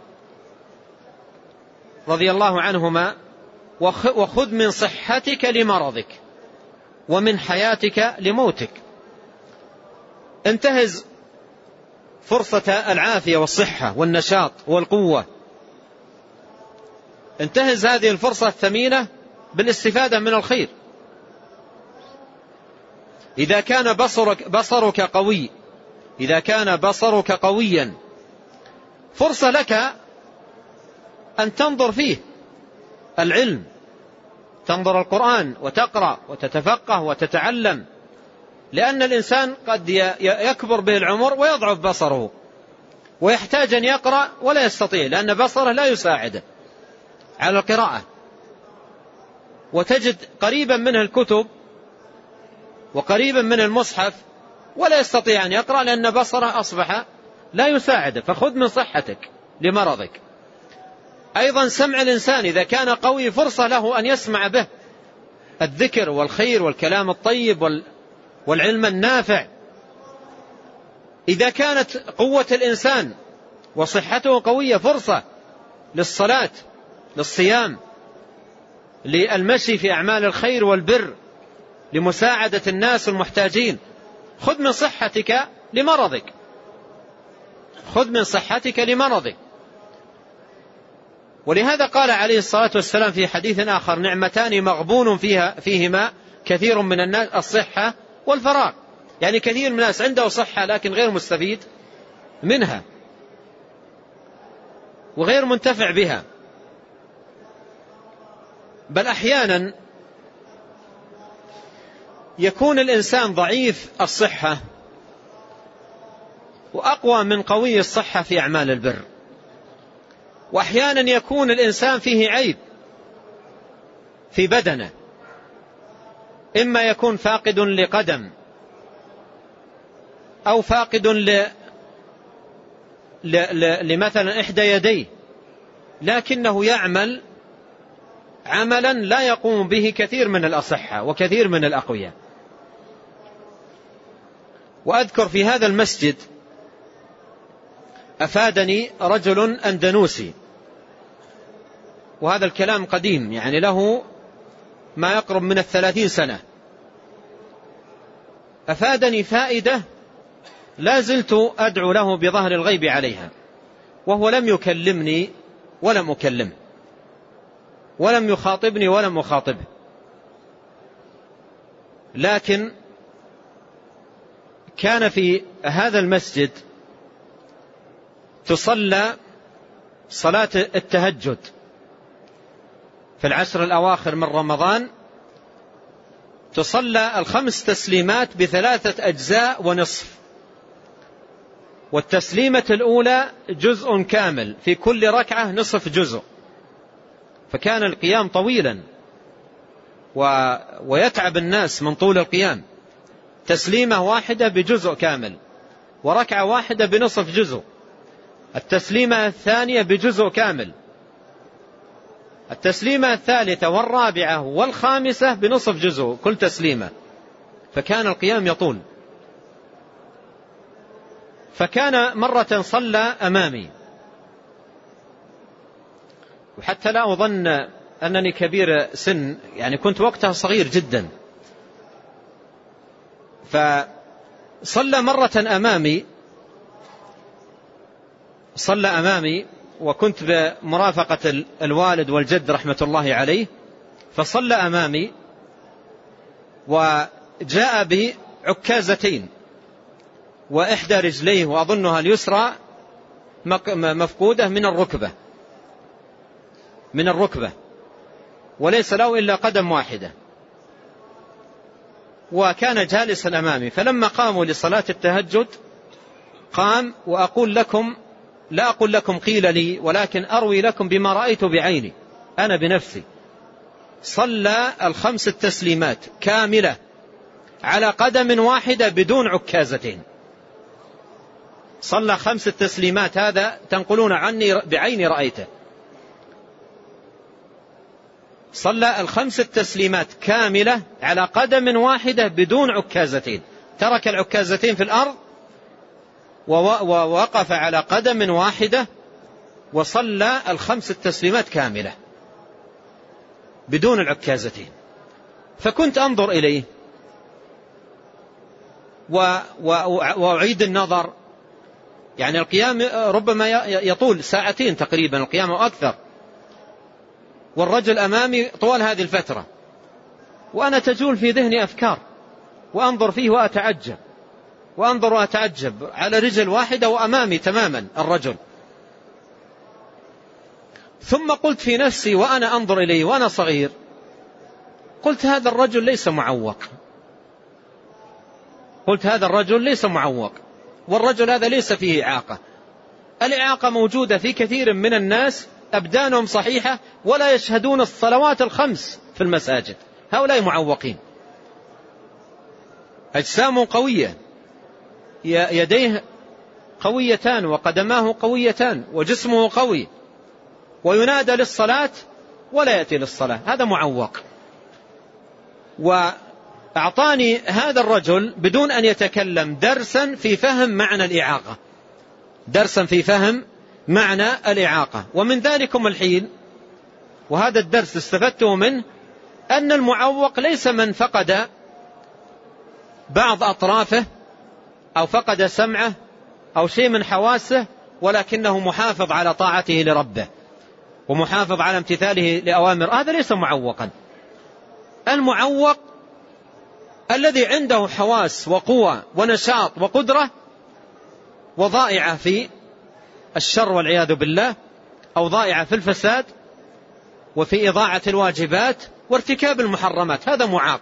رضي الله عنهما: وخذ من صحتك لمرضك ومن حياتك لموتك. انتهز فرصة العافية والصحة والنشاط والقوة، انتهز هذه الفرصة الثمينة بالاستفادة من الخير. إذا كان بصرك, بصرك قوي إذا كان بصرك قويا فرصة لك أن تنظر فيه العلم، تنظر القرآن وتقرأ وتتفقه وتتعلم، لأن الإنسان قد يكبر به العمر ويضعف بصره ويحتاج أن يقرأ ولا يستطيع لأن بصره لا يساعده على القراءة، وتجد قريبا منه الكتب وقريبا من المصحف ولا يستطيع أن يقرأ لأن بصره أصبح لا يساعده. فخذ من صحتك لمرضك. أيضا سمع الإنسان إذا كان قوي فرصة له أن يسمع به الذكر والخير والكلام الطيب والعلم النافع. إذا كانت قوة الإنسان وصحته قوية فرصة للصلاة، للصيام، للمشي في أعمال الخير والبر، لمساعدة الناس المحتاجين. خذ من صحتك لمرضك، خذ من صحتك لمرضك. ولهذا قال عليه الصلاة والسلام في حديث آخر: نعمتان مغبون فيها فيهما كثير من الناس، الصحة والفراغ. يعني كثير من الناس عنده صحة لكن غير مستفيد منها وغير منتفع بها. بل أحيانا يكون الإنسان ضعيف الصحة وأقوى من قوي الصحة في أعمال البر، وأحيانا يكون الإنسان فيه عيب في بدنه، إما يكون فاقد لقدم أو فاقد ل... ل... ل... لمثلا إحدى يديه، لكنه يعمل عملا لا يقوم به كثير من الأصحة وكثير من الأقوياء. وأذكر في هذا المسجد أفادني رجل أندونيسي، وهذا الكلام قديم يعني له ما يقرب من الثلاثين سنة. أفادني فائدة لا زلت أدعو له بظهر الغيب عليها، وهو لم يكلمني ولم أكلمه، ولم يخاطبني ولم أخاطبه. لكن كان في هذا المسجد تصلى صلاة التهجد في العشر الأواخر من رمضان، تصلى الخمس تسليمات بثلاثة أجزاء ونصف، والتسليمة الأولى جزء كامل، في كل ركعة نصف جزء، فكان القيام طويلا و... ويتعب الناس من طول القيام. تسليمة واحدة بجزء كامل، وركعة واحدة بنصف جزء، التسليمة الثانية بجزء كامل، التسليمة الثالثة والرابعة والخامسة بنصف جزء كل تسليمة، فكان القيام يطول. فكان مرة صلى أمامي، وحتى لا أظن أنني كبير سن، يعني كنت وقتها صغير جدا، فصلى مرة أمامي صلى أمامي وكنت بمرافقة الوالد والجد رحمة الله عليه، فصلى أمامي وجاء بعكازتين، وإحدى رجليه وأظنها اليسرى مفقودة من الركبة من الركبة وليس له إلا قدم واحدة، وكان جالسا أمامي. فلما قاموا لصلاة التهجد قام، وأقول لكم لا أقول لكم قيل لي، ولكن أروي لكم بما رأيت بعيني أنا بنفسي، صلى الخمس التسليمات كاملة على قدم واحدة بدون عكازتين، صلى خمس التسليمات، هذا تنقلون عني بعيني رأيته، صلى الخمس التسليمات كاملة على قدم واحدة بدون عكازتين، ترك العكازتين في الأرض ووقف على قدم واحدة وصلى الخمس التسليمات كاملة بدون العكازتين. فكنت أنظر إليه وأعيد النظر، يعني القيام ربما يطول ساعتين تقريبا، القيام أكثر، والرجل أمامي طوال هذه الفترة، وأنا تجول في ذهني أفكار، وأنظر فيه وأتعجب وأنظر وأتعجب على رجل واحدة وأمامي تماما الرجل. ثم قلت في نفسي وأنا أنظر إليه وأنا صغير، قلت هذا الرجل ليس معوق، قلت هذا الرجل ليس معوق، والرجل هذا ليس فيه إعاقة. الإعاقة موجودة في كثير من الناس، أبدانهم صحيحة ولا يشهدون الصلوات الخمس في المساجد، هؤلاء معوقين، أجسام قوية، يديه قويتان وقدماه قويتان وجسمه قوي، وينادى للصلاة ولا يأتي للصلاة، هذا معوق. وأعطاني هذا الرجل بدون أن يتكلم درسا في فهم معنى الإعاقة، درسا في فهم معنى الإعاقة. ومن ذلكم الحين، وهذا الدرس استفدته منه، أن المعوق ليس من فقد بعض أطرافه أو فقد سمعه أو شيء من حواسه، ولكنه محافظ على طاعته لربه ومحافظ على امتثاله لأوامر، هذا ليس معوقا. المعوق الذي عنده حواس وقوة ونشاط وقدرة وضائعة في الشر والعياذ بالله، أو ضائعة في الفساد وفي إضاعة الواجبات وارتكاب المحرمات، هذا معاق.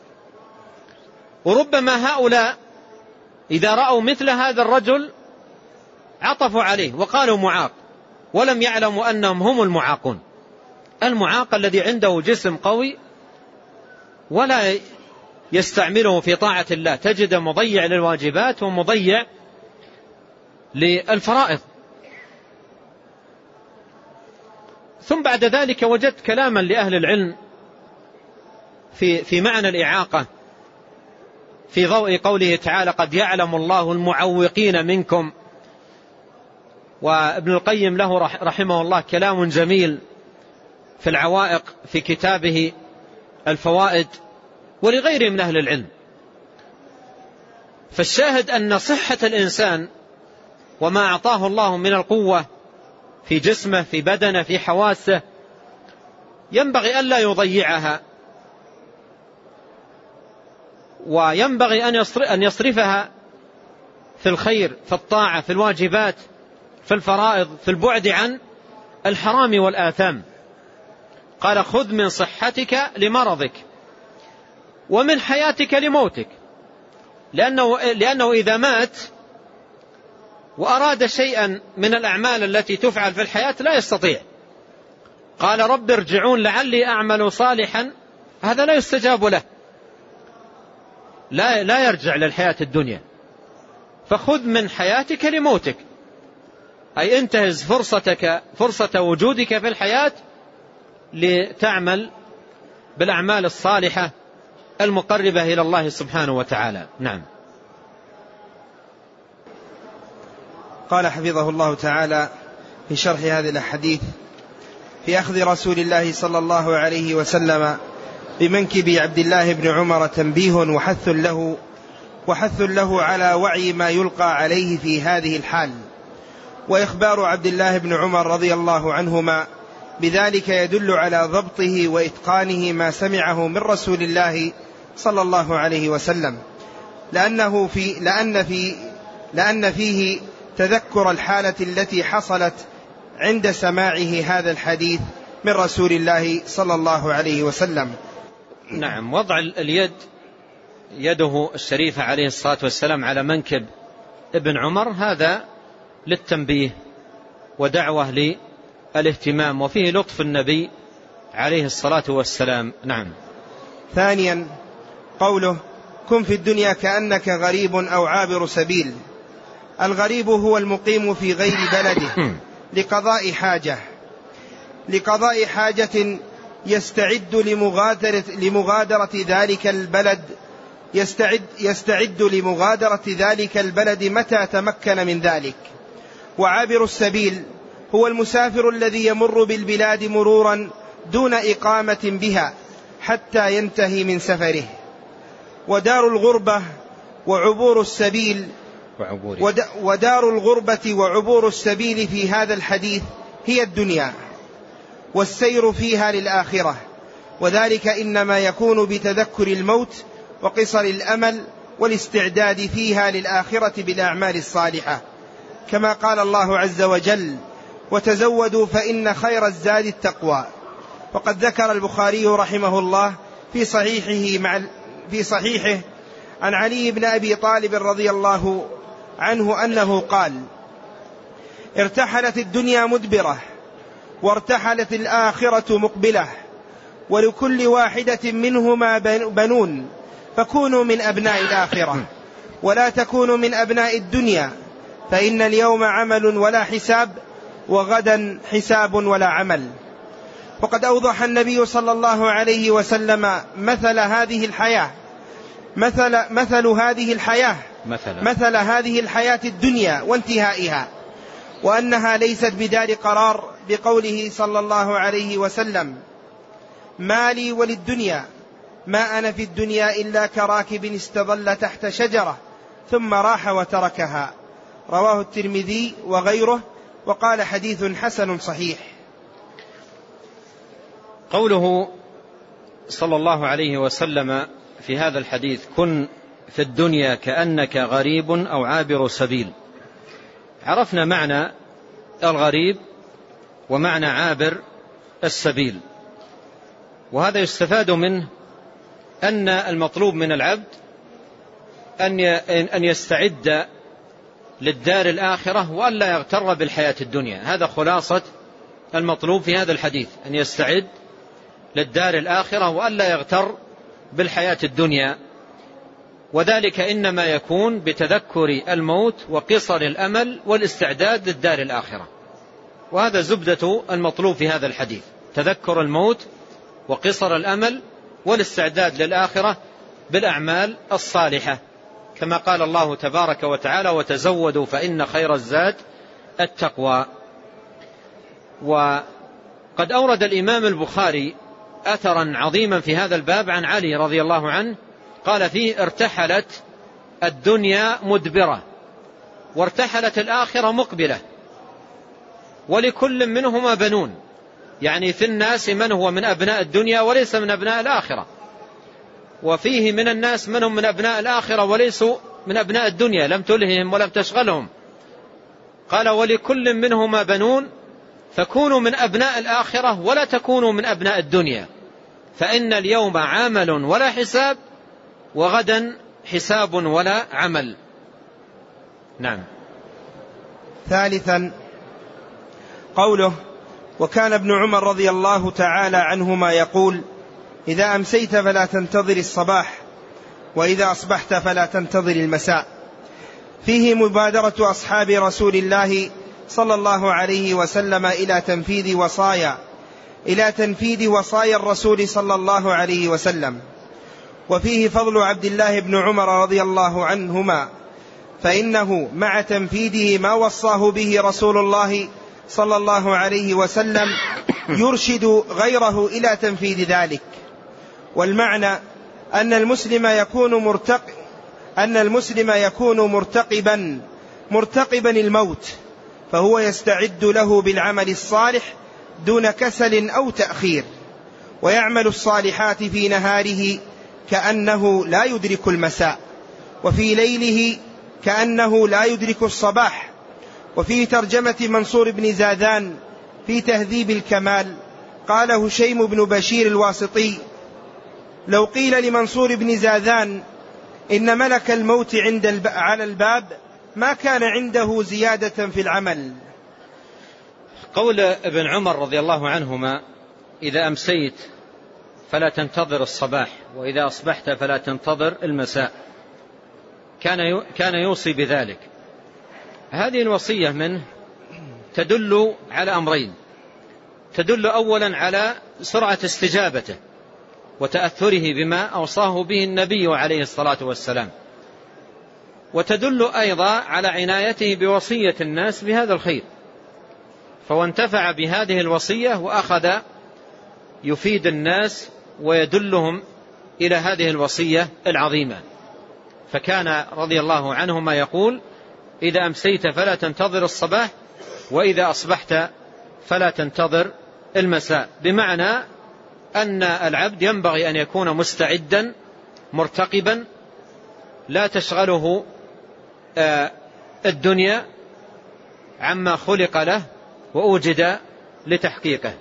وربما هؤلاء إذا رأوا مثل هذا الرجل عطفوا عليه وقالوا معاق، ولم يعلموا أنهم هم المعاقون. المعاق الذي عنده جسم قوي ولا يستعمله في طاعة الله، تجد مضيع للواجبات ومضيع للفرائض. ثم بعد ذلك وجدت كلاما لأهل العلم في في معنى الإعاقة في ضوء قوله تعالى: قد يعلم الله المعوقين منكم. وابن القيم له رحمه الله كلام جميل في العوائق في كتابه الفوائد، ولغيره من أهل العلم. فالشاهد أن صحة الإنسان وما أعطاه الله من القوة في جسمه في بدنه في حواسه ينبغي ألا يضيعها وينبغي أن يصرفها في الخير، في الطاعة، في الواجبات، في الفرائض، في البعد عن الحرام والآثام. قال خذ من صحتك لمرضك ومن حياتك لموتك، لأنه, لأنه إذا مات وأراد شيئا من الأعمال التي تفعل في الحياة لا يستطيع. قال رب ارجعون لعلي أعمل صالحا، هذا لا يستجاب له، لا, لا يرجع للحياة الدنيا. فخذ من حياتك لموتك، أي انتهز فرصتك، فرصة وجودك في الحياة لتعمل بالأعمال الصالحة المقربة إلى الله سبحانه وتعالى. نعم. قال حفظه الله تعالى في شرح هذه الأحاديث: في أخذ رسول الله صلى الله عليه وسلم بمنكب عبد الله بن عمر تنبيه وحث له وحث له على وعي ما يلقى عليه في هذه الحال، وإخبار عبد الله بن عمر رضي الله عنهما بذلك يدل على ضبطه وإتقانه ما سمعه من رسول الله صلى الله عليه وسلم، لأنه في لأن في لأن فيه تذكر الحالة التي حصلت عند سماعه هذا الحديث من رسول الله صلى الله عليه وسلم. نعم. وضع اليد يده الشريفة عليه الصلاة والسلام على منكب ابن عمر هذا للتنبيه ودعوة للاهتمام، وفيه لطف النبي عليه الصلاة والسلام. نعم. ثانيا قوله كن في الدنيا كأنك غريب أو عابر سبيل. الغريب هو المقيم في غير بلده لقضاء حاجة لقضاء حاجة يستعد لمغادرة, لمغادرة ذلك البلد يستعد, يستعد لمغادرة ذلك البلد متى تمكن من ذلك. وعابر السبيل هو المسافر الذي يمر بالبلاد مرورا دون إقامة بها حتى ينتهي من سفره. ودار الغربة وعبور السبيل ودار الغربة وعبور السبيل في هذا الحديث هي الدنيا، والسير فيها للآخرة، وذلك إنما يكون بتذكر الموت وقصر الأمل والاستعداد فيها للآخرة بالأعمال الصالحة، كما قال الله عز وجل وتزودوا فإن خير الزاد التقوى. وقد ذكر البخاري رحمه الله في صحيحه, مع في صحيحه عن علي بن أبي طالب رضي الله عنه أنه قال ارتحلت الدنيا مدبرة وارتحلت الآخرة مقبلة، ولكل واحدة منهما بنون، فكونوا من أبناء الآخرة ولا تكونوا من أبناء الدنيا، فإن اليوم عمل ولا حساب، وغدا حساب ولا عمل. وقد أوضح النبي صلى الله عليه وسلم مثل هذه الحياة مثل, مثل هذه الحياة مثل. مثل هذه الحياة الدنيا وانتهائها، وأنها ليست بدار قرار، بقوله صلى الله عليه وسلم ما لي وللدنيا ما أنا في الدنيا إلا كراكب استظل تحت شجرة ثم راح وتركها. رواه الترمذي وغيره، وقال حديث حسن صحيح. قوله صلى الله عليه وسلم في هذا الحديث كن في الدنيا كأنك غريب أو عابر سبيل، عرفنا معنى الغريب ومعنى عابر السبيل، وهذا يستفاد منه أن المطلوب من العبد أن يستعد للدار الآخرة وألا يغتر بالحياة الدنيا. هذا خلاصة المطلوب في هذا الحديث، أن يستعد للدار الآخرة وألا يغتر بالحياة الدنيا، وذلك إنما يكون بتذكر الموت وقصر الأمل والاستعداد للدار الآخرة. وهذا زبدة المطلوب في هذا الحديث، تذكر الموت وقصر الأمل والاستعداد للآخرة بالأعمال الصالحة، كما قال الله تبارك وتعالى وتزودوا فإن خير الزاد التقوى. وقد أورد الإمام البخاري أثرا عظيما في هذا الباب عن علي رضي الله عنه قال فيه ارتحلت الدنيا مدبرة وارتحلت الآخرة مقبلة، ولكل منهما بنون، يعني في الناس من هو من أبناء الدنيا وليس من أبناء الآخرة، وفيه من الناس منهم من أبناء الآخرة وليسوا من أبناء الدنيا، لم تلههم ولم تشغلهم. قال ولكل منهما بنون فكونوا من أبناء الآخرة ولا تكونوا من أبناء الدنيا، فإن اليوم عمل ولا حساب، وغدا حساب ولا عمل. نعم. ثالثا قوله: وكان ابن عمر رضي الله تعالى عنهما يقول: إذا أمسيت فلا تنتظر الصباح، وإذا أصبحت فلا تنتظر المساء. فيه مبادرة أصحاب رسول الله صلى الله عليه وسلم إلى تنفيذ وصايا إلى تنفيذ وصايا الرسول صلى الله عليه وسلم. وفيه فضل عبد الله بن عمر رضي الله عنهما، فإنه مع تنفيذه ما وصاه به رسول الله صلى الله عليه وسلم يرشد غيره إلى تنفيذ ذلك. والمعنى أن المسلم يكون مرتق أن المسلم يكون مرتقبا مرتقبا الموت، فهو يستعد له بالعمل الصالح دون كسل أو تأخير، ويعمل الصالحات في نهاره كأنه لا يدرك المساء، وفي ليله كأنه لا يدرك الصباح. وفي ترجمة منصور بن زاذان في تهذيب الكمال قال هشيم بن بشير الواسطي: لو قيل لمنصور بن زاذان إن ملك الموت عند الب... على الباب ما كان عنده زيادة في العمل. قول ابن عمر رضي الله عنهما: إذا أمسيت فلا تنتظر الصباح، وإذا أصبحت فلا تنتظر المساء، كان كان يوصي بذلك. هذه الوصية منه تدل على أمرين: تدل أولا على سرعة استجابته وتأثره بما أوصاه به النبي عليه الصلاة والسلام، وتدل أيضا على عنايته بوصية الناس بهذا الخير، فهو انتفع بهذه الوصية وأخذ يفيد الناس ويدلهم إلى هذه الوصية العظيمة. فكان رضي الله عنهما يقول: إذا أمسيت فلا تنتظر الصباح، وإذا أصبحت فلا تنتظر المساء، بمعنى أن العبد ينبغي أن يكون مستعدا مرتقبا، لا تشغله الدنيا عما خلق له وأوجد لتحقيقه.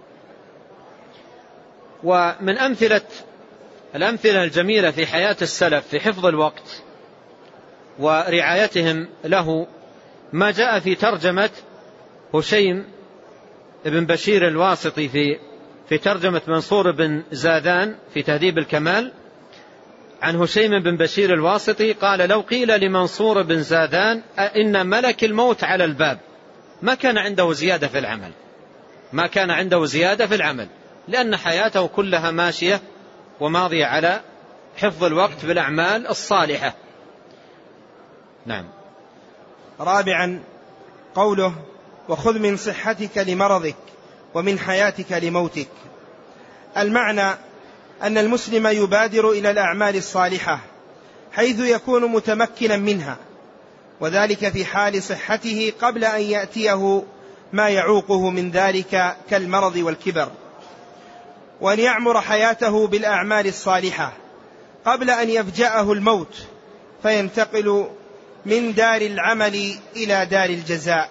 ومن أمثلة الأمثلة الجميلة في حياة السلف في حفظ الوقت ورعايتهم له ما جاء في ترجمة هشيم بن بشير الواسطي في في ترجمة منصور بن زاذان في تهذيب الكمال عن هشيم بن بشير الواسطي قال: لو قيل لمنصور بن زاذان إن ملك الموت على الباب ما كان عنده زيادة في العمل ما كان عنده زيادة في العمل لأن حياته كلها ماشية وماضية على حفظ الوقت بالأعمال الصالحة. نعم. رابعا قوله: وخذ من صحتك لمرضك ومن حياتك لموتك. المعنى أن المسلم يبادر إلى الأعمال الصالحة حيث يكون متمكنا منها، وذلك في حال صحته قبل أن يأتيه ما يعوقه من ذلك كالمرض والكبر، وأن يعمر حياته بالأعمال الصالحة قبل أن يفجأه الموت فينتقل من دار العمل إلى دار الجزاء.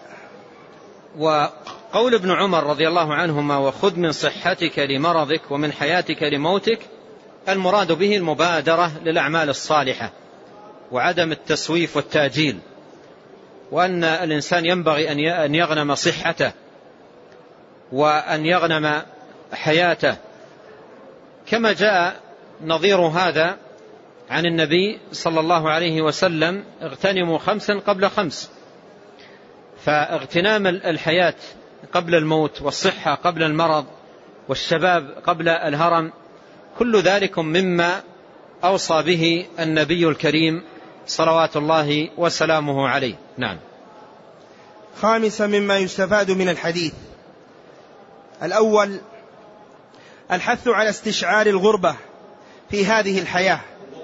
وقول ابن عمر رضي الله عنهما: وخذ من صحتك لمرضك ومن حياتك لموتك، المراد به المبادرة للأعمال الصالحة وعدم التسويف والتأجيل، وأن الإنسان ينبغي أن يغنم صحته وأن يغنم حياته، كما جاء نظير هذا عن النبي صلى الله عليه وسلم: اغتنموا خمسا قبل خمس. فاغتنام الحياة قبل الموت، والصحة قبل المرض، والشباب قبل الهرم، كل ذلك مما أوصى به النبي الكريم صلوات الله وسلامه عليه. نعم. خامسا مما يستفاد من الحديث: الأول الحث على استشعار الغربة في هذه الحياة.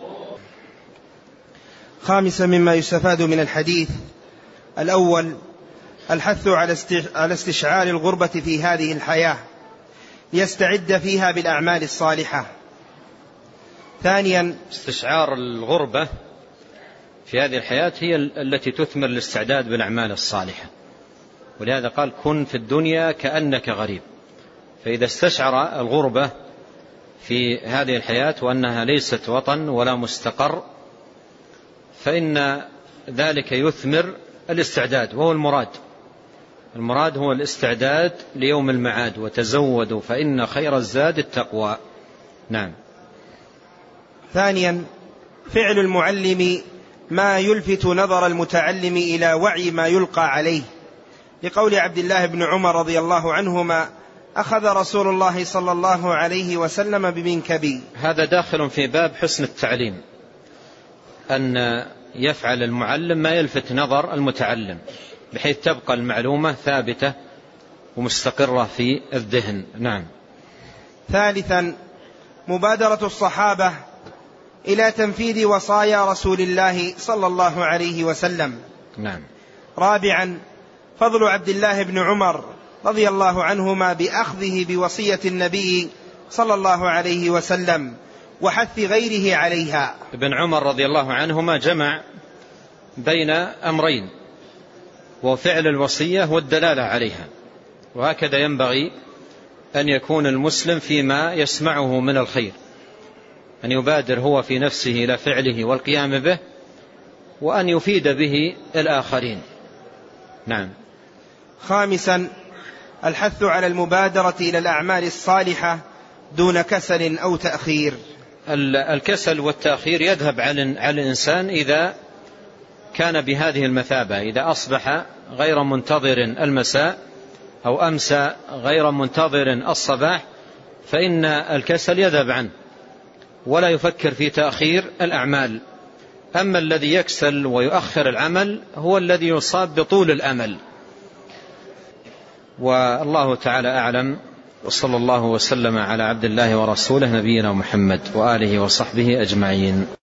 خامسا مما يستفاد من الحديث: الأول الحث على استشعار الغربة في هذه الحياة ليستعد فيها بالأعمال الصالحة. ثانيا استشعار الغربة في هذه الحياة هي التي تثمر الاستعداد بالأعمال الصالحة، ولهذا قال كن في الدنيا كأنك غريب. فإذا استشعر الغربة في هذه الحياة وأنها ليست وطن ولا مستقر فإن ذلك يثمر الاستعداد، وهو المراد المراد هو الاستعداد ليوم المعاد، وتزودوا فإن خير الزاد التقوى. نعم. ثانيا فعل المعلم ما يلفت نظر المتعلم إلى وعي ما يلقى عليه، لقول عبد الله بن عمر رضي الله عنهما أخذ رسول الله صلى الله عليه وسلم بمنكبي. هذا داخل في باب حسن التعليم، أن يفعل المعلم ما يلفت نظر المتعلم بحيث تبقى المعلومة ثابتة ومستقرة في الذهن. نعم. ثالثا مبادرة الصحابة إلى تنفيذ وصايا رسول الله صلى الله عليه وسلم. نعم. رابعا فضل عبد الله بن عمر رضي الله عنهما بأخذه بوصية النبي صلى الله عليه وسلم وحث غيره عليها. ابن عمر رضي الله عنهما جمع بين أمرين، وفعل الوصية والدلالة عليها، وهكذا ينبغي أن يكون المسلم فيما يسمعه من الخير، أن يبادر هو في نفسه إلى فعله والقيام به، وأن يفيد به الآخرين. نعم. خامسا الحث على المبادرة إلى الأعمال الصالحة دون كسل أو تأخير. الكسل والتأخير يذهب على الإنسان إذا كان بهذه المثابة، إذا أصبح غير منتظر المساء أو أمسى غير منتظر الصباح فإن الكسل يذهب عنه ولا يفكر في تأخير الأعمال. أما الذي يكسل ويؤخر العمل هو الذي يصاب بطول الأمل. والله تعالى أعلم، وصلى الله وسلم على عبد الله ورسوله نبينا محمد وآله وصحبه أجمعين.